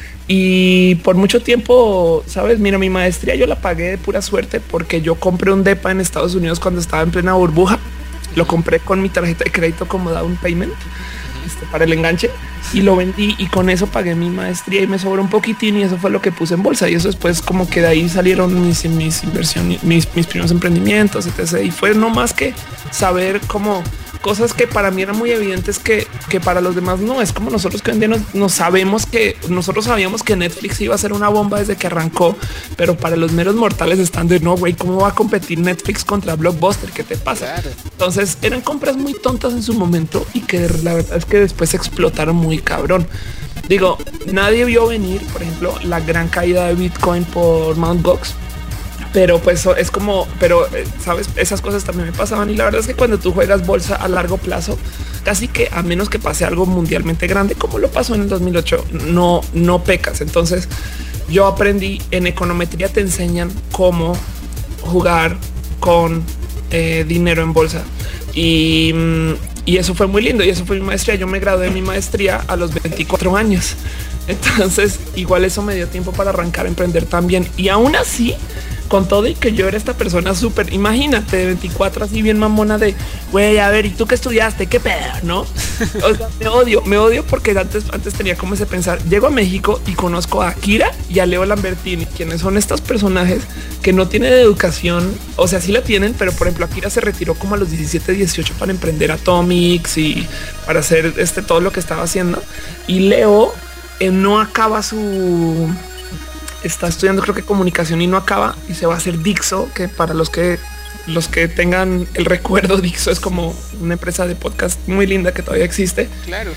Y por mucho tiempo, sabes, mira, mi maestría yo la pagué de pura suerte porque yo compré un depa en Estados Unidos cuando estaba en plena burbuja. Lo compré con mi tarjeta de crédito como down payment para el enganche y lo vendí y con eso pagué mi maestría y me sobró un poquitín y eso fue lo que puse en bolsa y eso después como que de ahí salieron mis inversiones, mis primeros emprendimientos, etc. Y fue no más que saber cómo cosas que para mí eran muy evidentes que para los demás no. Es como nosotros que hoy en día nosotros sabíamos que Netflix iba a ser una bomba desde que arrancó, pero para los meros mortales están de no, güey, ¿cómo va a competir Netflix contra Blockbuster? ¿Qué te pasa? Claro. Entonces eran compras muy tontas en su momento y que la verdad es que después explotaron muy cabrón. Digo, nadie vio venir, por ejemplo, la gran caída de Bitcoin por Mt. Gox. Pero pues es como, sabes, esas cosas también me pasaban y la verdad es que cuando tú juegas bolsa a largo plazo, casi que a menos que pase algo mundialmente grande, como lo pasó en el 2008, no pecas. Entonces yo aprendí en econometría, te enseñan cómo jugar con dinero en bolsa y eso fue muy lindo y eso fue mi maestría. Yo me gradué de mi maestría a los 24 años. Entonces igual eso me dio tiempo para arrancar a emprender también y aún así, con todo y que yo era esta persona súper, imagínate, de 24 así bien mamona de, güey, a ver, ¿y tú qué estudiaste? ¿Qué pedo? ¿No? O sea, me odio porque antes tenía como ese pensar, llego a México y conozco a Akira y a Leo Lambertini, quienes son estos personajes que no tienen educación, o sea, sí la tienen, pero por ejemplo, Akira se retiró como a los 17, 18 para emprender Atomics y para hacer todo lo que estaba haciendo. Y Leo no acaba está estudiando creo que comunicación y no acaba y se va a hacer Dixo, que para los que tengan el recuerdo, Dixo es como una empresa de podcast muy linda que todavía existe. Claro.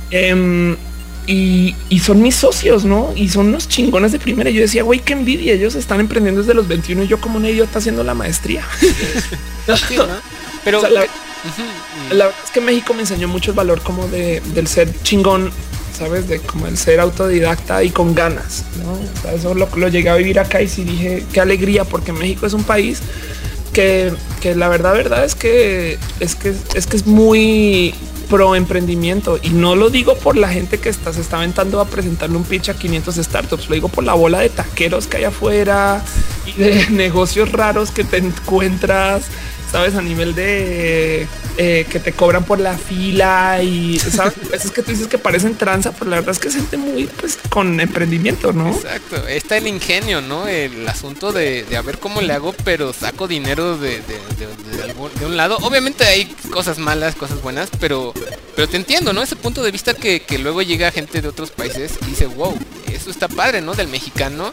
Y son mis socios, ¿no? Y son unos chingones de primera. Yo decía, güey, qué envidia. Ellos están emprendiendo desde los 21 y yo como un idiota haciendo la maestría. Sí, ¿no? Pero... O sea, la verdad es que México me enseñó mucho el valor como del ser chingón, sabes, de como el ser autodidacta y con ganas, ¿no? O sea, eso lo llegué a vivir acá y sí dije qué alegría, porque México es un país que la verdad es que es muy pro emprendimiento, y no lo digo por la gente que se está aventando a presentarle un pitch a 500 startups, lo digo por la bola de taqueros que hay afuera y de negocios raros que te encuentras, sabes, a nivel de que te cobran por la fila y sabes, es que tú dices que parecen tranza, pero la verdad es que se siente muy pues con emprendimiento, ¿no? Exacto, está el ingenio, ¿no? El asunto de a ver cómo le hago, pero saco dinero de un lado. Obviamente hay cosas malas, cosas buenas, pero te entiendo, ¿no? Ese punto de vista que luego llega gente de otros países y dice, wow, eso está padre, ¿no? Del mexicano.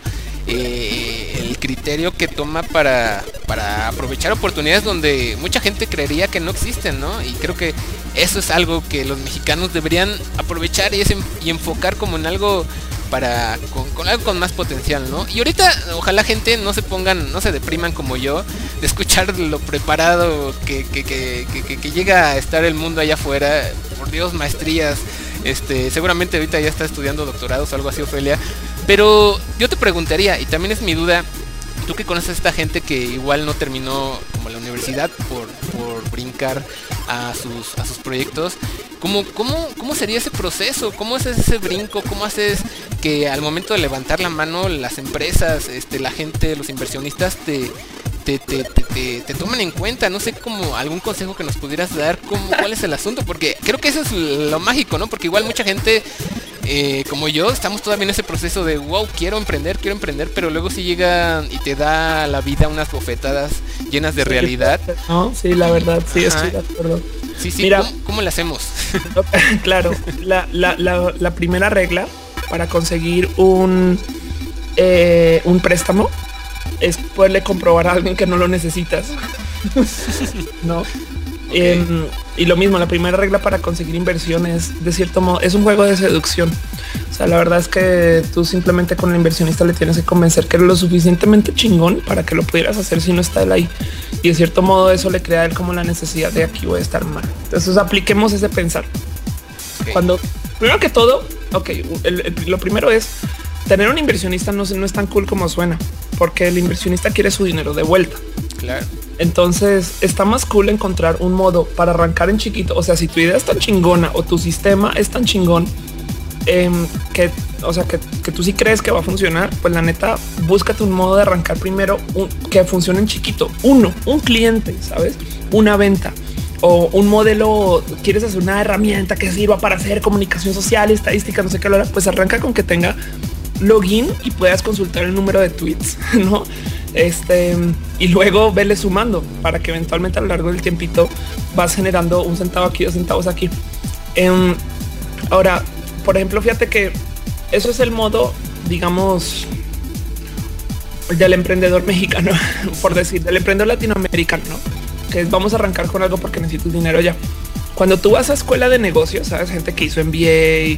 El criterio que toma para aprovechar oportunidades donde mucha gente creería que no existen, ¿no? Y creo que eso es algo que los mexicanos deberían aprovechar y enfocar como en algo con algo con más potencial, ¿no? Y ahorita ojalá gente no se depriman como yo de escuchar lo preparado que llega a estar el mundo allá afuera. Por Dios, maestrías, seguramente ahorita ya está estudiando doctorados o algo así, Ofelia. Pero yo te preguntaría, y también es mi duda, tú que conoces a esta gente que igual no terminó como la universidad por brincar a sus proyectos, ¿cómo sería ese proceso? ¿Cómo haces ese brinco? ¿Cómo haces que al momento de levantar la mano las empresas, la gente, los inversionistas te tomen en cuenta? No sé, como algún consejo que nos pudieras dar, cuál es el asunto, porque creo que eso es lo mágico, ¿no? Porque igual mucha gente como yo estamos todavía en ese proceso de wow, quiero emprender, pero luego sí llega y te da la vida unas bofetadas llenas de realidad. No, sí, la verdad, sí, estoy de acuerdo. Sí, mira, ¿cómo le hacemos? Claro, la primera regla para conseguir un préstamo es poderle comprobar a alguien que no lo necesitas. No. Okay. Y lo mismo, la primera regla para conseguir inversiones, de cierto modo, es un juego de seducción. O sea, la verdad es que tú simplemente con el inversionista le tienes que convencer que eres lo suficientemente chingón para que lo pudieras hacer si no está él ahí. Y de cierto modo eso le crea a él como la necesidad de aquí voy a estar mal. Entonces apliquemos ese pensar. Okay. Cuando, primero que todo, lo primero es tener un inversionista no es tan cool como suena, porque el inversionista quiere su dinero de vuelta. Claro. Entonces está más cool encontrar un modo para arrancar en chiquito. O sea, si tu idea es tan chingona o tu sistema es tan chingón que tú sí crees que va a funcionar, pues la neta, búscate un modo de arrancar primero que funcione en chiquito. Un cliente, ¿sabes? Una venta o un modelo. Quieres hacer una herramienta que sirva para hacer comunicación social, estadística, no sé qué, pues arranca con que tenga login y puedas consultar el número de tweets, ¿no? Y luego vele sumando para que eventualmente a lo largo del tiempito vas generando un centavo aquí, 2 centavos aquí. Ahora, por ejemplo, fíjate que eso es el modo, digamos, del emprendedor mexicano, por decir, del emprendedor latinoamericano, ¿no? Que es, vamos a arrancar con algo porque necesito dinero ya. Cuando tú vas a escuela de negocios, sabes, gente que hizo MBA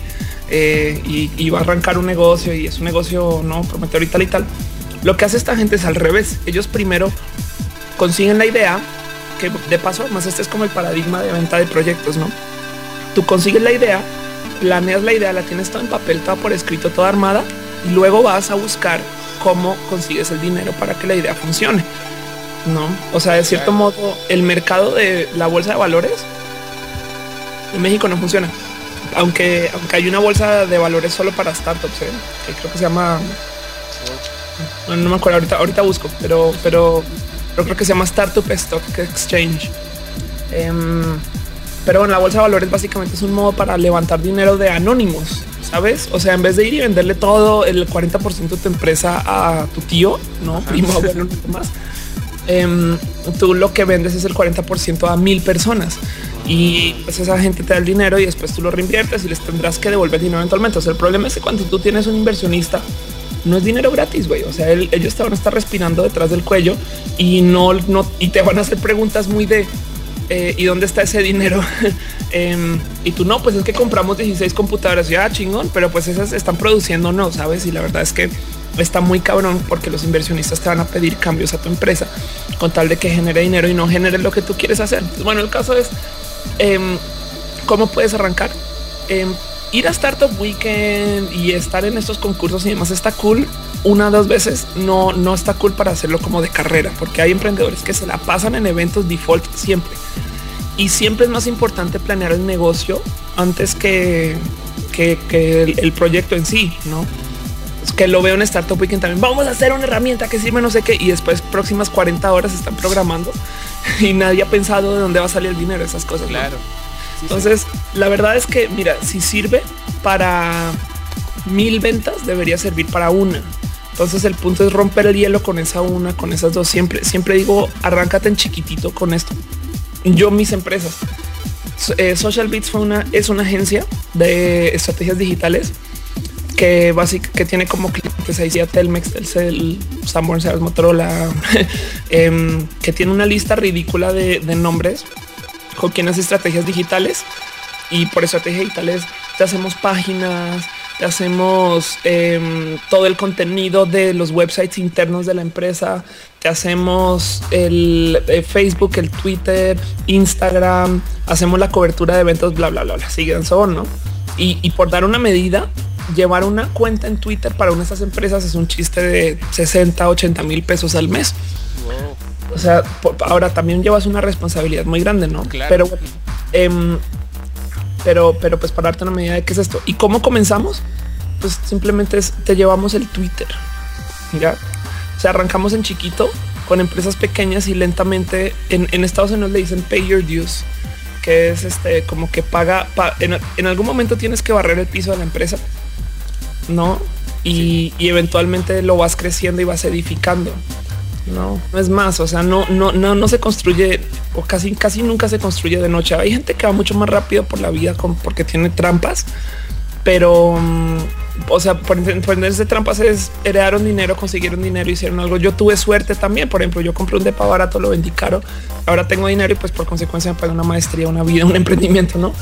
y va a arrancar un negocio y es un negocio no prometedor y tal y tal. Lo que hace esta gente es al revés. Ellos primero consiguen la idea, que de paso, además este es como el paradigma de venta de proyectos, ¿no? Tú consigues la idea, planeas la idea, la tienes todo en papel, toda por escrito, toda armada, y luego vas a buscar cómo consigues el dinero para que la idea funcione, ¿no? O sea, de cierto modo, el mercado de la bolsa de valores en México no funciona. Aunque hay una bolsa de valores solo para startups, que creo que se llama No me acuerdo, ahorita busco, pero creo que se llama Startup Stock Exchange. Pero bueno, la bolsa de valores básicamente es un modo para levantar dinero de anónimos, ¿sabes? O sea, en vez de ir y venderle todo el 40% de tu empresa a tu tío, no, primo, bueno, no más. Tú lo que vendes es el 40% a 1000 personas y pues esa gente te da el dinero y después tú lo reinviertes y les tendrás que devolver dinero eventualmente. O sea, el problema es que cuando tú tienes un inversionista, no es dinero gratis, güey. O sea, ellos te van a estar respirando detrás del cuello y y te van a hacer preguntas muy de ¿y dónde está ese dinero? Y tú no, pues es que compramos 16 computadoras, ya chingón, pero pues esas están produciendo, no sabes. Y la verdad es que está muy cabrón porque los inversionistas te van a pedir cambios a tu empresa con tal de que genere dinero y no genere lo que tú quieres hacer. Entonces, bueno, el caso es cómo puedes arrancar. Ir a Startup Weekend y estar en estos concursos y demás está cool 1 o 2 veces. No está cool para hacerlo como de carrera, porque hay emprendedores que se la pasan en eventos default siempre. Y siempre es más importante planear el negocio antes que el proyecto en sí, ¿no? Es que lo veo en Startup Weekend también. Vamos a hacer una herramienta que sirve no sé qué y después próximas 40 horas están programando y nadie ha pensado de dónde va a salir el dinero, esas cosas. Claro. ¿No? Entonces, la verdad es que, mira, si sirve para 1000 ventas, debería servir para 1. Entonces, el punto es romper el hielo con esa una, con esas dos. Siempre digo, arráncate en chiquitito con esto. Yo, mis empresas, Social Beats es una agencia de estrategias digitales que tiene como clientes ahí a Telmex, Telcel, Sanborns, Motorola, que tiene una lista ridícula de nombres con quien hace estrategias digitales. Y por estrategias digitales te hacemos páginas, te hacemos todo el contenido de los websites internos de la empresa, te hacemos el Facebook, el Twitter, Instagram, hacemos la cobertura de eventos, bla, bla, bla, bla, siguen son, ¿no? Y por dar una medida, llevar una cuenta en Twitter para una de estas empresas es un chiste de 60, 80 mil pesos al mes. Wow. O sea, ahora también llevas una responsabilidad muy grande, ¿no? Claro. Pero pues para darte una medida de qué es esto y cómo comenzamos, pues simplemente te llevamos el Twitter. Ya, o sea, arrancamos en chiquito con empresas pequeñas y lentamente en Estados Unidos le dicen pay your dues, que es como que paga en algún momento tienes que barrer el piso de la empresa, ¿no? Y eventualmente lo vas creciendo y vas edificando. No es más. O sea, no se construye o casi nunca se construye de noche. Hay gente que va mucho más rápido por la vida porque tiene trampas, pero o sea, por entenderse trampas es heredaron dinero, consiguieron dinero, hicieron algo. Yo tuve suerte también. Por ejemplo, yo compré un depa barato, lo vendí caro. Ahora tengo dinero y pues por consecuencia me pagué una maestría, una vida, un emprendimiento, ¿no?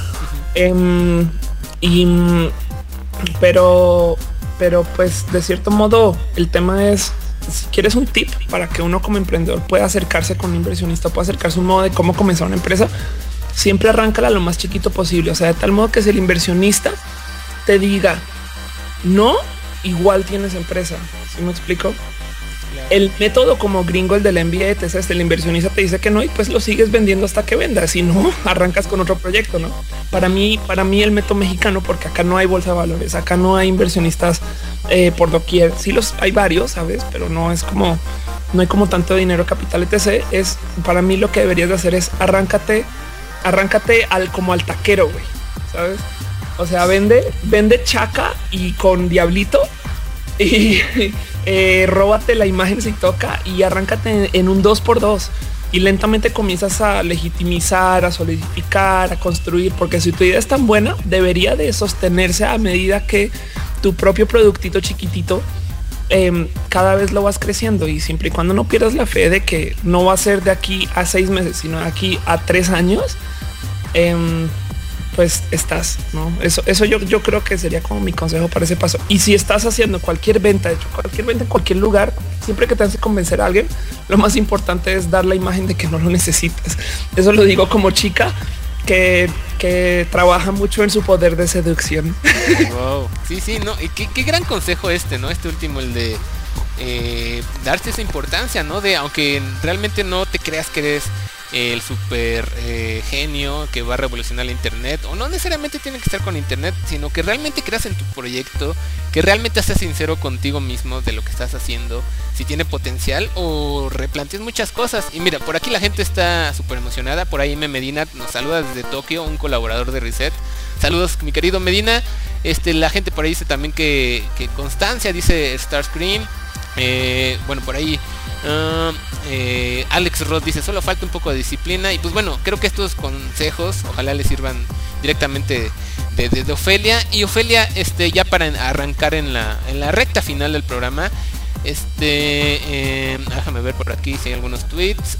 Pero pues de cierto modo el tema es, si quieres un tip para que uno como emprendedor pueda acercarse con un inversionista, pueda acercarse a un modo de cómo comenzar una empresa, siempre arráncala lo más chiquito posible. O sea, de tal modo que si el inversionista te diga no, igual tienes empresa. ¿Sí me explico? Claro. El método como gringo, el del MBA, es el inversionista te dice que no y pues lo sigues vendiendo hasta que vendas. Si no, arrancas con otro proyecto, ¿no? Para mí el método mexicano, porque acá no hay bolsa de valores, acá no hay inversionistas por doquier. Sí los hay varios, ¿sabes? Pero no es como, no hay como tanto dinero, capital, etc. Es para mí lo que deberías de hacer es arráncate como al taquero, güey, ¿sabes? O sea, vende chaca y con diablito y róbate la imagen si toca y arráncate en un 2x2 y lentamente comienzas a legitimizar, a solidificar, a construir, porque si tu idea es tan buena, debería de sostenerse a medida que tu propio productito chiquitito cada vez lo vas creciendo, y siempre y cuando no pierdas la fe de que no va a ser de aquí a 6 meses, sino de aquí a 3 años, pues estás, ¿no? Eso yo creo que sería como mi consejo para ese paso. Y si estás haciendo cualquier venta en cualquier lugar, siempre que te hace convencer a alguien, lo más importante es dar la imagen de que no lo necesitas. Eso lo digo como chica que trabaja mucho en su poder de seducción. Wow. Sí, no. Y qué gran consejo ¿no? Este último, el de darse esa importancia, ¿no? De aunque realmente no te creas que eres el super genio que va a revolucionar la internet, o no necesariamente tiene que estar con internet, sino que realmente creas en tu proyecto, que realmente seas sincero contigo mismo de lo que estás haciendo, si tiene potencial, o replantees muchas cosas. Y mira, por aquí la gente está súper emocionada. Por ahí Medina nos saluda desde Tokio, un colaborador de Reset. Saludos, mi querido Medina. La gente por ahí dice también que Constancia, dice Starscream. Bueno, por ahí Alex Roth dice solo falta un poco de disciplina. Y pues bueno, creo que estos consejos ojalá les sirvan directamente de Ofelia. Y Ofelia, ya para arrancar en la recta final del programa, déjame ver por aquí si hay algunos tweets.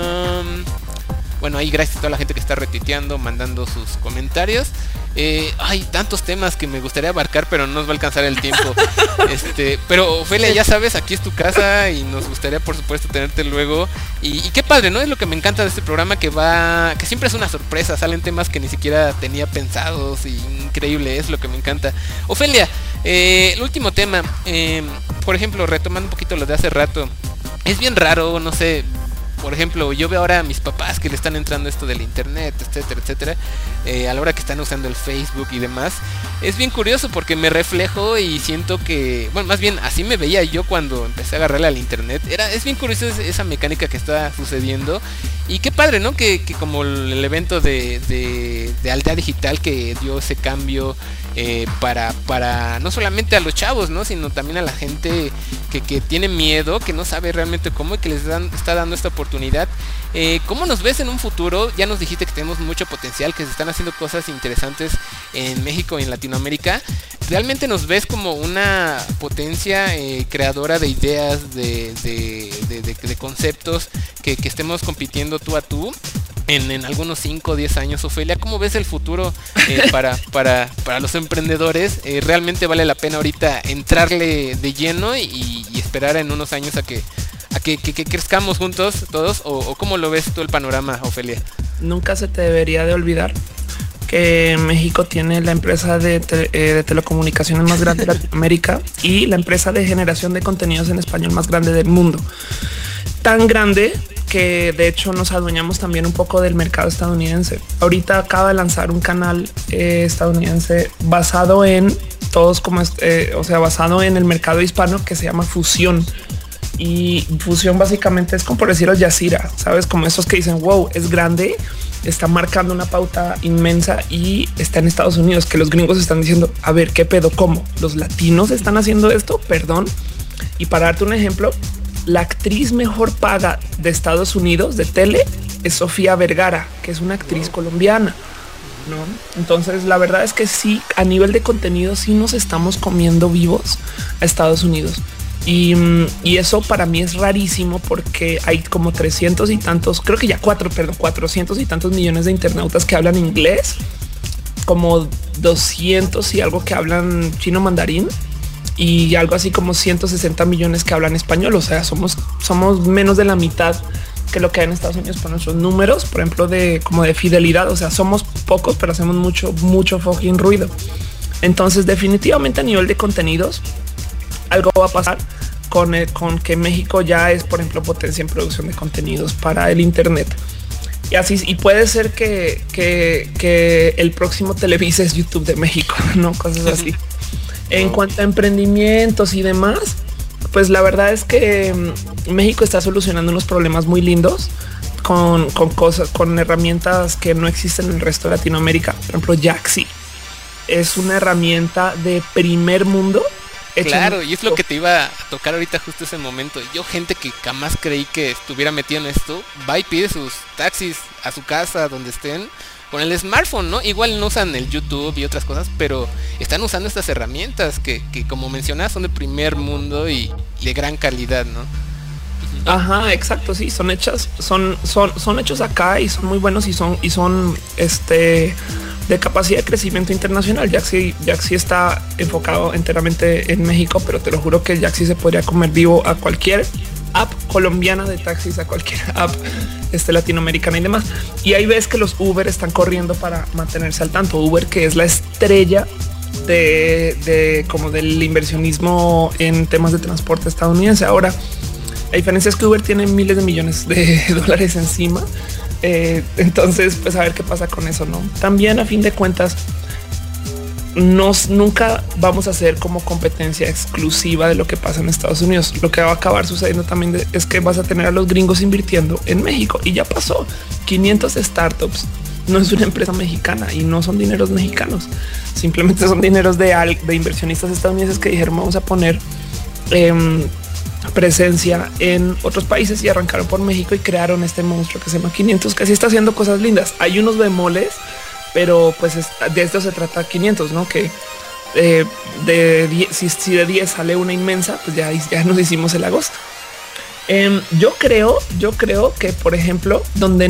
Bueno, ahí gracias a toda la gente que está retuiteando, mandando sus comentarios. Hay tantos temas que me gustaría abarcar, pero no nos va a alcanzar el tiempo. Pero Ofelia, ya sabes, aquí es tu casa y nos gustaría por supuesto tenerte luego. Y qué padre, ¿no? Es lo que me encanta de este programa, que siempre es una sorpresa, salen temas que ni siquiera tenía pensados, y increíble, es lo que me encanta. Ofelia, el último tema, por ejemplo, retomando un poquito lo de hace rato, es bien raro, no sé. Por ejemplo, yo veo ahora a mis papás que le están entrando esto del internet, etcétera, etcétera, a la hora que están usando el Facebook y demás. Es bien curioso porque me reflejo y siento que, bueno, más bien así me veía yo cuando empecé a agarrarle al internet. Es bien curioso esa mecánica que está sucediendo. Y qué padre, ¿no? Que como el evento de Aldea Digital que dio ese cambio para no solamente a los chavos, ¿no? Sino también a la gente que tiene miedo, que no sabe realmente cómo, y que está dando esta oportunidad. ¿Cómo nos ves en un futuro? Ya nos dijiste que tenemos mucho potencial, que se están haciendo cosas interesantes en México y en Latinoamérica. ¿Realmente nos ves como una potencia creadora de ideas, de conceptos, que estemos compitiendo tú a tú en algunos 5 o 10 años, Ofelia? ¿Cómo ves el futuro para los emprendedores? ¿Realmente vale la pena ahorita entrarle de lleno y esperar en unos años a que crezcamos juntos todos? ¿O cómo lo ves tú el panorama, Ofelia? Nunca se te debería de olvidar que México tiene la empresa de telecomunicaciones más grande de Latinoamérica y la empresa de generación de contenidos en español más grande del mundo. Tan grande que de hecho nos adueñamos también un poco del mercado estadounidense. Ahorita acaba de lanzar un canal estadounidense basado en basado en el mercado hispano, que se llama Fusión. Y Fusión básicamente es como por decir Al Jazeera, ¿sabes? Como esos que dicen, wow, es grande, está marcando una pauta inmensa y está en Estados Unidos, que los gringos están diciendo, a ver, ¿qué pedo? ¿Cómo? ¿Los latinos están haciendo esto? Perdón. Y para darte un ejemplo, la actriz mejor paga de Estados Unidos de tele es Sofía Vergara, que es una actriz colombiana, ¿no? Entonces la verdad es que sí, a nivel de contenido sí nos estamos comiendo vivos a Estados Unidos. Y eso para mí es rarísimo porque hay como 300 y tantos, creo que ya 400 y tantos millones de internautas que hablan inglés, como 200 y algo que hablan chino mandarín, y algo así como 160 millones que hablan español. O sea, somos menos de la mitad que lo que hay en Estados Unidos por nuestros números, por ejemplo, de fidelidad. O sea, somos pocos, pero hacemos mucho fucking ruido. Entonces, definitivamente a nivel de contenidos, algo va a pasar con que México ya es, por ejemplo, potencia en producción de contenidos para el internet. Y así, y puede ser que el próximo Televisa es YouTube de México, no cosas así. En cuanto a emprendimientos y demás, pues la verdad es que México está solucionando unos problemas muy lindos con cosas, con herramientas que no existen en el resto de Latinoamérica. Por ejemplo, Yaxi es una herramienta de primer mundo. Claro, y es lo que te iba a tocar ahorita justo ese momento. Yo, gente que jamás creí que estuviera metido en esto, va y pide sus taxis a su casa, donde estén, con el smartphone, ¿no? Igual no usan el YouTube y otras cosas, pero están usando estas herramientas que como mencionas, son de primer mundo y de gran calidad, ¿no? Ajá, exacto, sí, son hechos acá y son muy buenos y son de capacidad de crecimiento internacional. Yaxi está enfocado enteramente en México, pero te lo juro que Yaxi se podría comer vivo a cualquier app colombiana de taxis, a cualquier app latinoamericana y demás. Y ahí ves que los Uber están corriendo para mantenerse al tanto. Uber, que es la estrella de como del inversionismo en temas de transporte estadounidense. Ahora, la diferencia es que Uber tiene miles de millones de dólares encima Entonces, pues a ver qué pasa con eso, ¿no? También a fin de cuentas, nunca vamos a ser como competencia exclusiva de lo que pasa en Estados Unidos. Lo que va a acabar sucediendo también es que vas a tener a los gringos invirtiendo en México y ya pasó. 500 startups no es una empresa mexicana y no son dineros mexicanos. Simplemente son dineros de inversionistas estadounidenses que dijeron vamos a poner presencia en otros países y arrancaron por México y crearon este monstruo que se llama 500, que sí está haciendo cosas lindas. Hay unos bemoles, pero pues de esto se trata 500, ¿no? Que si de 10 sale una inmensa, pues ya nos hicimos el agosto. Yo creo que, por ejemplo, donde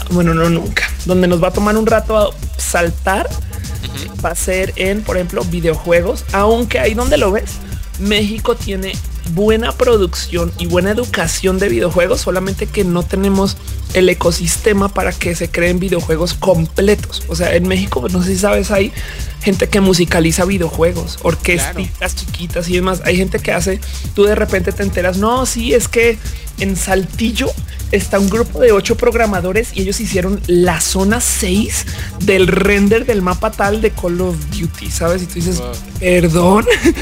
donde nos va a tomar un rato a saltar, va a ser en, por ejemplo, videojuegos, aunque ahí donde lo ves, México tiene buena producción y buena educación de videojuegos, solamente que no tenemos el ecosistema para que se creen videojuegos completos. O sea, en México, no sé si sabes, hay gente que musicaliza videojuegos, orquestitas chiquitas y demás. Hay gente que hace, tú de repente te enteras, no, sí, es que en Saltillo está un grupo de 8 programadores y ellos hicieron la zona 6 del render del mapa tal de Call of Duty, ¿sabes? Y tú dices, wow, perdón,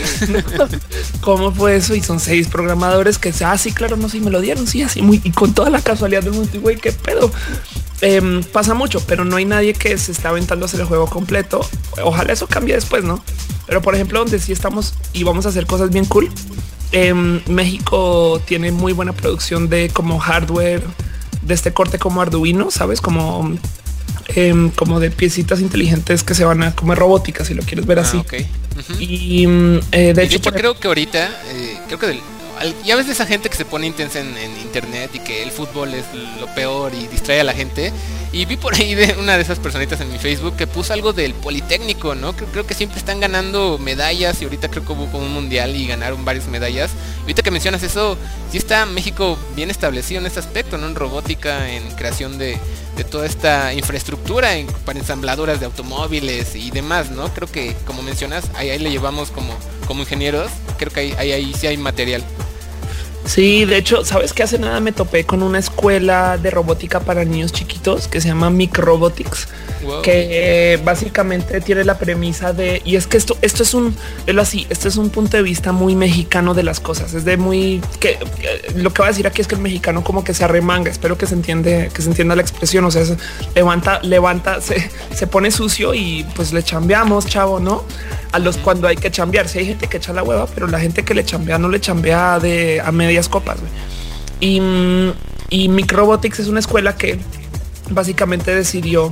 ¿cómo fue eso? Y son 6 programadores que, sí, claro, no, sí, me lo dieron, sí, así, y con toda la casualidad del mundo, güey, qué pedo. Pasa mucho, pero no hay nadie que se está aventando a hacer el juego completo. Ojalá eso cambie después, ¿no? Pero por ejemplo, donde sí estamos y vamos a hacer cosas bien cool, México tiene muy buena producción de como hardware de este corte como Arduino, ¿sabes? Como de piecitas inteligentes que se van a comer robótica, si lo quieres ver así. Okay. Y de hecho creo que ahorita, ya ves de esa gente que se pone intensa en internet y que el fútbol es lo peor y distrae a la gente. Y vi por ahí de una de esas personitas en mi Facebook que puso algo del Politécnico, ¿no? Creo que siempre están ganando medallas y ahorita creo que hubo como un mundial y ganaron varias medallas. Y ahorita que mencionas eso, sí está México bien establecido en este aspecto, ¿no? En robótica, en creación de toda esta infraestructura para ensambladoras de automóviles y demás, ¿no? Creo que, como mencionas, ahí le llevamos como ingenieros. Creo que ahí sí hay material. Sí, de hecho, sabes que hace nada me topé con una escuela de robótica para niños chiquitos que se llama Microbotics, wow, que básicamente tiene la premisa de, y es que esto es un punto de vista muy mexicano de las cosas. Es de muy que lo que va a decir aquí es que el mexicano como que se arremanga. Espero que se entienda la expresión. O sea, levanta, se pone sucio y pues le chambeamos, chavo, ¿no? Cuando hay que chambear. Si hay gente que echa la hueva, pero la gente que le chambea no le chambea a medias copas. Y Microbotics es una escuela que básicamente decidió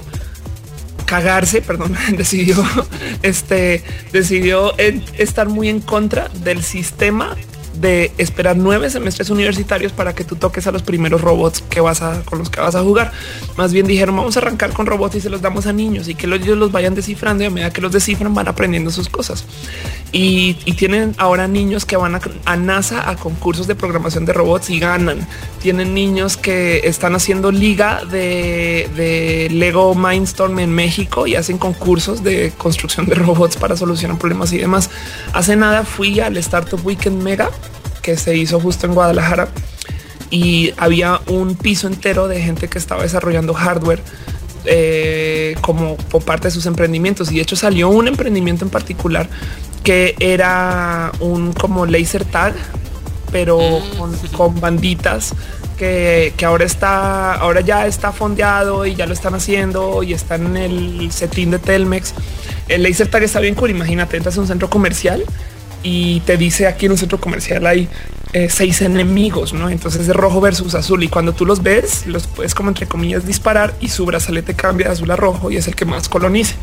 estar muy en contra del sistema de esperar 9 semestres universitarios para que tú toques a los primeros robots con los que vas a jugar. Más bien dijeron, vamos a arrancar con robots y se los damos a niños y que ellos los vayan descifrando, y a medida que los descifran van aprendiendo sus cosas. Y tienen ahora niños que van a NASA a concursos de programación de robots y ganan. Tienen niños que están haciendo liga de Lego Mindstorm en México y hacen concursos de construcción de robots para solucionar problemas y demás. Hace nada fui al Startup Weekend Mega que se hizo justo en Guadalajara y había un piso entero de gente que estaba desarrollando hardware como por parte de sus emprendimientos. Y de hecho salió un emprendimiento en particular que era un como laser tag, pero con banditas que ahora ya está fondeado y ya lo están haciendo y está en el setín de Telmex. El laser tag está bien cool. Imagínate, entras a un centro comercial y te dice aquí en un centro comercial hay 6 enemigos, ¿no? Entonces es de rojo versus azul y cuando tú los ves, los puedes como entre comillas disparar y su brazalete cambia de azul a rojo y es el que más colonice.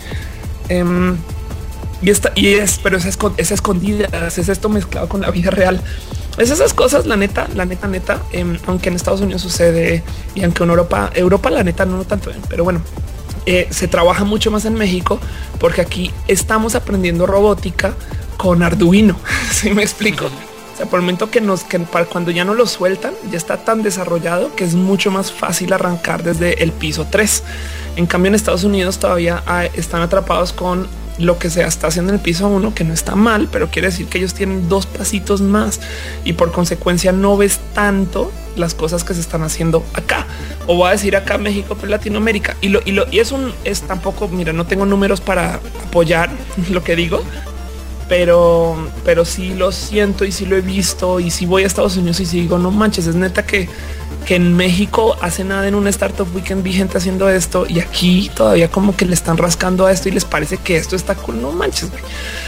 Pero esa escondida, es esto mezclado con la vida real. Es esas cosas, la neta, aunque en Estados Unidos sucede y aunque en Europa la neta no tanto, pero bueno. Se trabaja mucho más en México porque aquí estamos aprendiendo robótica con Arduino. ¿Sí me explico? O sea, por el momento que para cuando ya no lo sueltan, ya está tan desarrollado que es mucho más fácil arrancar desde el piso 3. En cambio, en Estados Unidos todavía están atrapados con lo que se está haciendo en el piso 1, que no está mal, pero quiere decir que ellos tienen 2 pasitos más y por consecuencia no ves tanto las cosas que se están haciendo acá, o voy a decir acá México, pero Latinoamérica. Y es tampoco, mira, no tengo números para apoyar lo que digo, pero sí lo siento y sí lo he visto. Y si voy a Estados Unidos y si digo, no manches, es neta que en México hace nada en un Startup Weekend vi gente haciendo esto y aquí todavía como que le están rascando a esto y les parece que esto está cool. No manches, güey.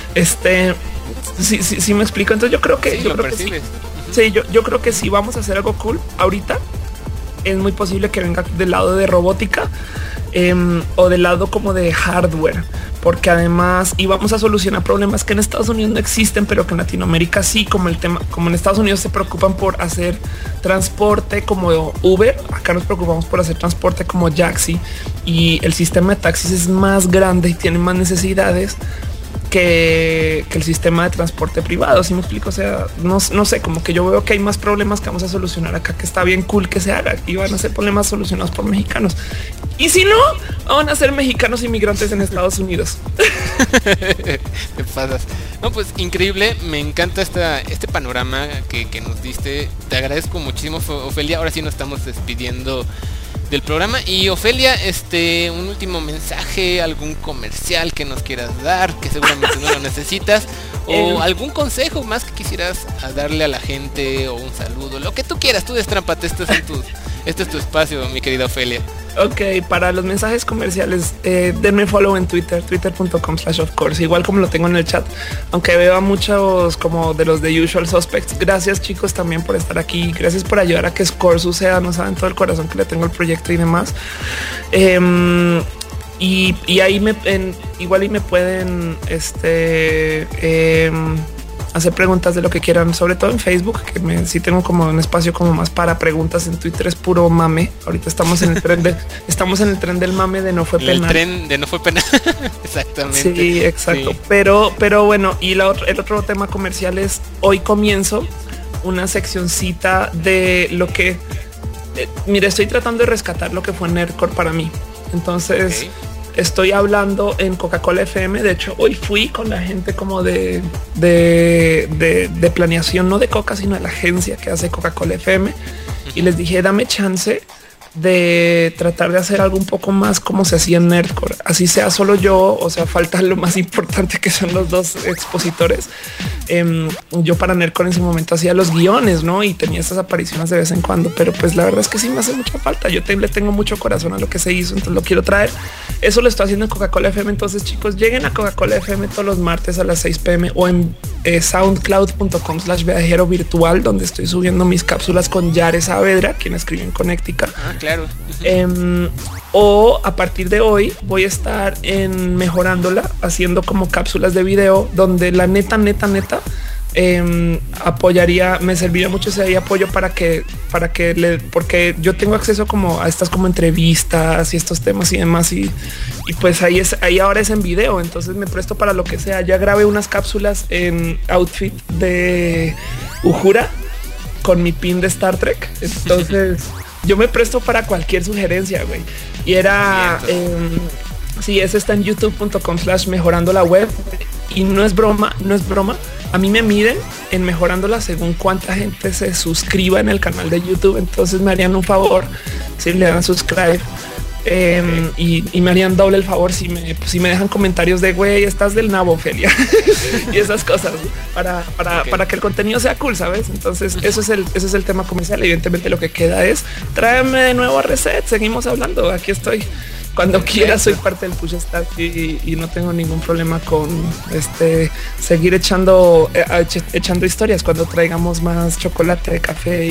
Sí me explico. Entonces yo creo que yo creo que si vamos a hacer algo cool ahorita, es muy posible que venga del lado de robótica o del lado como de hardware, porque además íbamos a solucionar problemas que en Estados Unidos no existen, pero que en Latinoamérica sí, como el tema, como en Estados Unidos se preocupan por hacer transporte como Uber, acá nos preocupamos por hacer transporte como Jaxi, y el sistema de taxis es más grande y tiene más necesidades que el sistema de transporte privado. ¿Sí me explico? O sea, no sé, como que yo veo que hay más problemas que vamos a solucionar acá, que está bien cool que se haga, y van a ser problemas solucionados por mexicanos. Y si no, van a ser mexicanos inmigrantes en Estados Unidos. Te pasas. No, pues increíble. Me encanta este panorama que nos diste. Te agradezco muchísimo, Ofelia. Ahora sí nos estamos despidiendo del programa. Y Ofelia, un último mensaje, algún comercial que nos quieras dar, que seguramente no lo necesitas, o algún consejo más que quisieras darle a la gente, o un saludo, lo que tú quieras. Tú destrápate, este es tu espacio, mi querida Ofelia. Ok, para los mensajes comerciales, denme follow en Twitter, twitter.com/ofcourse, igual como lo tengo en el chat, aunque veo a muchos como de los de Usual Suspects. Gracias, chicos, también por estar aquí. Gracias por ayudar a que Score suceda. No saben todo el corazón que le tengo al proyecto y demás. Y ahí igual me pueden hacer preguntas de lo que quieran, sobre todo en Facebook, que sí tengo como un espacio como más para preguntas. En Twitter es puro mame. Ahorita estamos en el tren del mame de no fue penal. El tren de no fue penal. Exactamente. Sí, exacto. Sí. Pero bueno, y el otro tema comercial es, hoy comienzo una seccioncita de lo que mire, estoy tratando de rescatar lo que fue Nerdcore para mí. Entonces, estoy hablando en Coca-Cola FM. De hecho, hoy fui con la gente como de planeación, no de Coca, sino de la agencia que hace Coca-Cola FM. Y les dije, dame chance de tratar de hacer algo un poco más como se hacía en Nerdcore. Así sea solo yo, o sea, falta lo más importante, que son los 2 expositores. Yo para Nerdcore en su momento hacía los guiones, ¿no? Y tenía estas apariciones de vez en cuando, pero pues la verdad es que sí me hace mucha falta. Yo le tengo mucho corazón a lo que se hizo, entonces lo quiero traer. Eso lo estoy haciendo en Coca-Cola FM. Entonces, chicos, lleguen a Coca-Cola FM todos los martes a las 6 p.m. o en soundcloud.com/viajero virtual, donde estoy subiendo mis cápsulas con Yare Saavedra, quien escribe en Connecticut. Claro. O a partir de hoy voy a estar en Mejorándola, haciendo como cápsulas de video, donde la neta apoyaría, me serviría mucho ese apoyo porque yo tengo acceso como a estas como entrevistas y estos temas y demás, y pues ahí ahora es en video, entonces me presto para lo que sea. Ya grabé unas cápsulas en outfit de Uhura con mi pin de Star Trek, entonces yo me presto para cualquier sugerencia, güey. Y era sí, eso está en youtube.com/mejorando la web. Y no es broma. A mí me miden en Mejorándola según cuánta gente se suscriba en el canal de YouTube. Entonces me harían un favor si le dan subscribe. Y me harían doble el favor si me dejan comentarios de güey, estás del nabo, Ofelia. Y esas cosas para que el contenido sea cool, ¿sabes? Entonces ese es el tema comercial. Evidentemente lo que queda es tráeme de nuevo a Reset. Seguimos hablando. Aquí estoy. Cuando quiera, soy parte del Push Start y no tengo ningún problema con seguir echando historias cuando traigamos más chocolate, café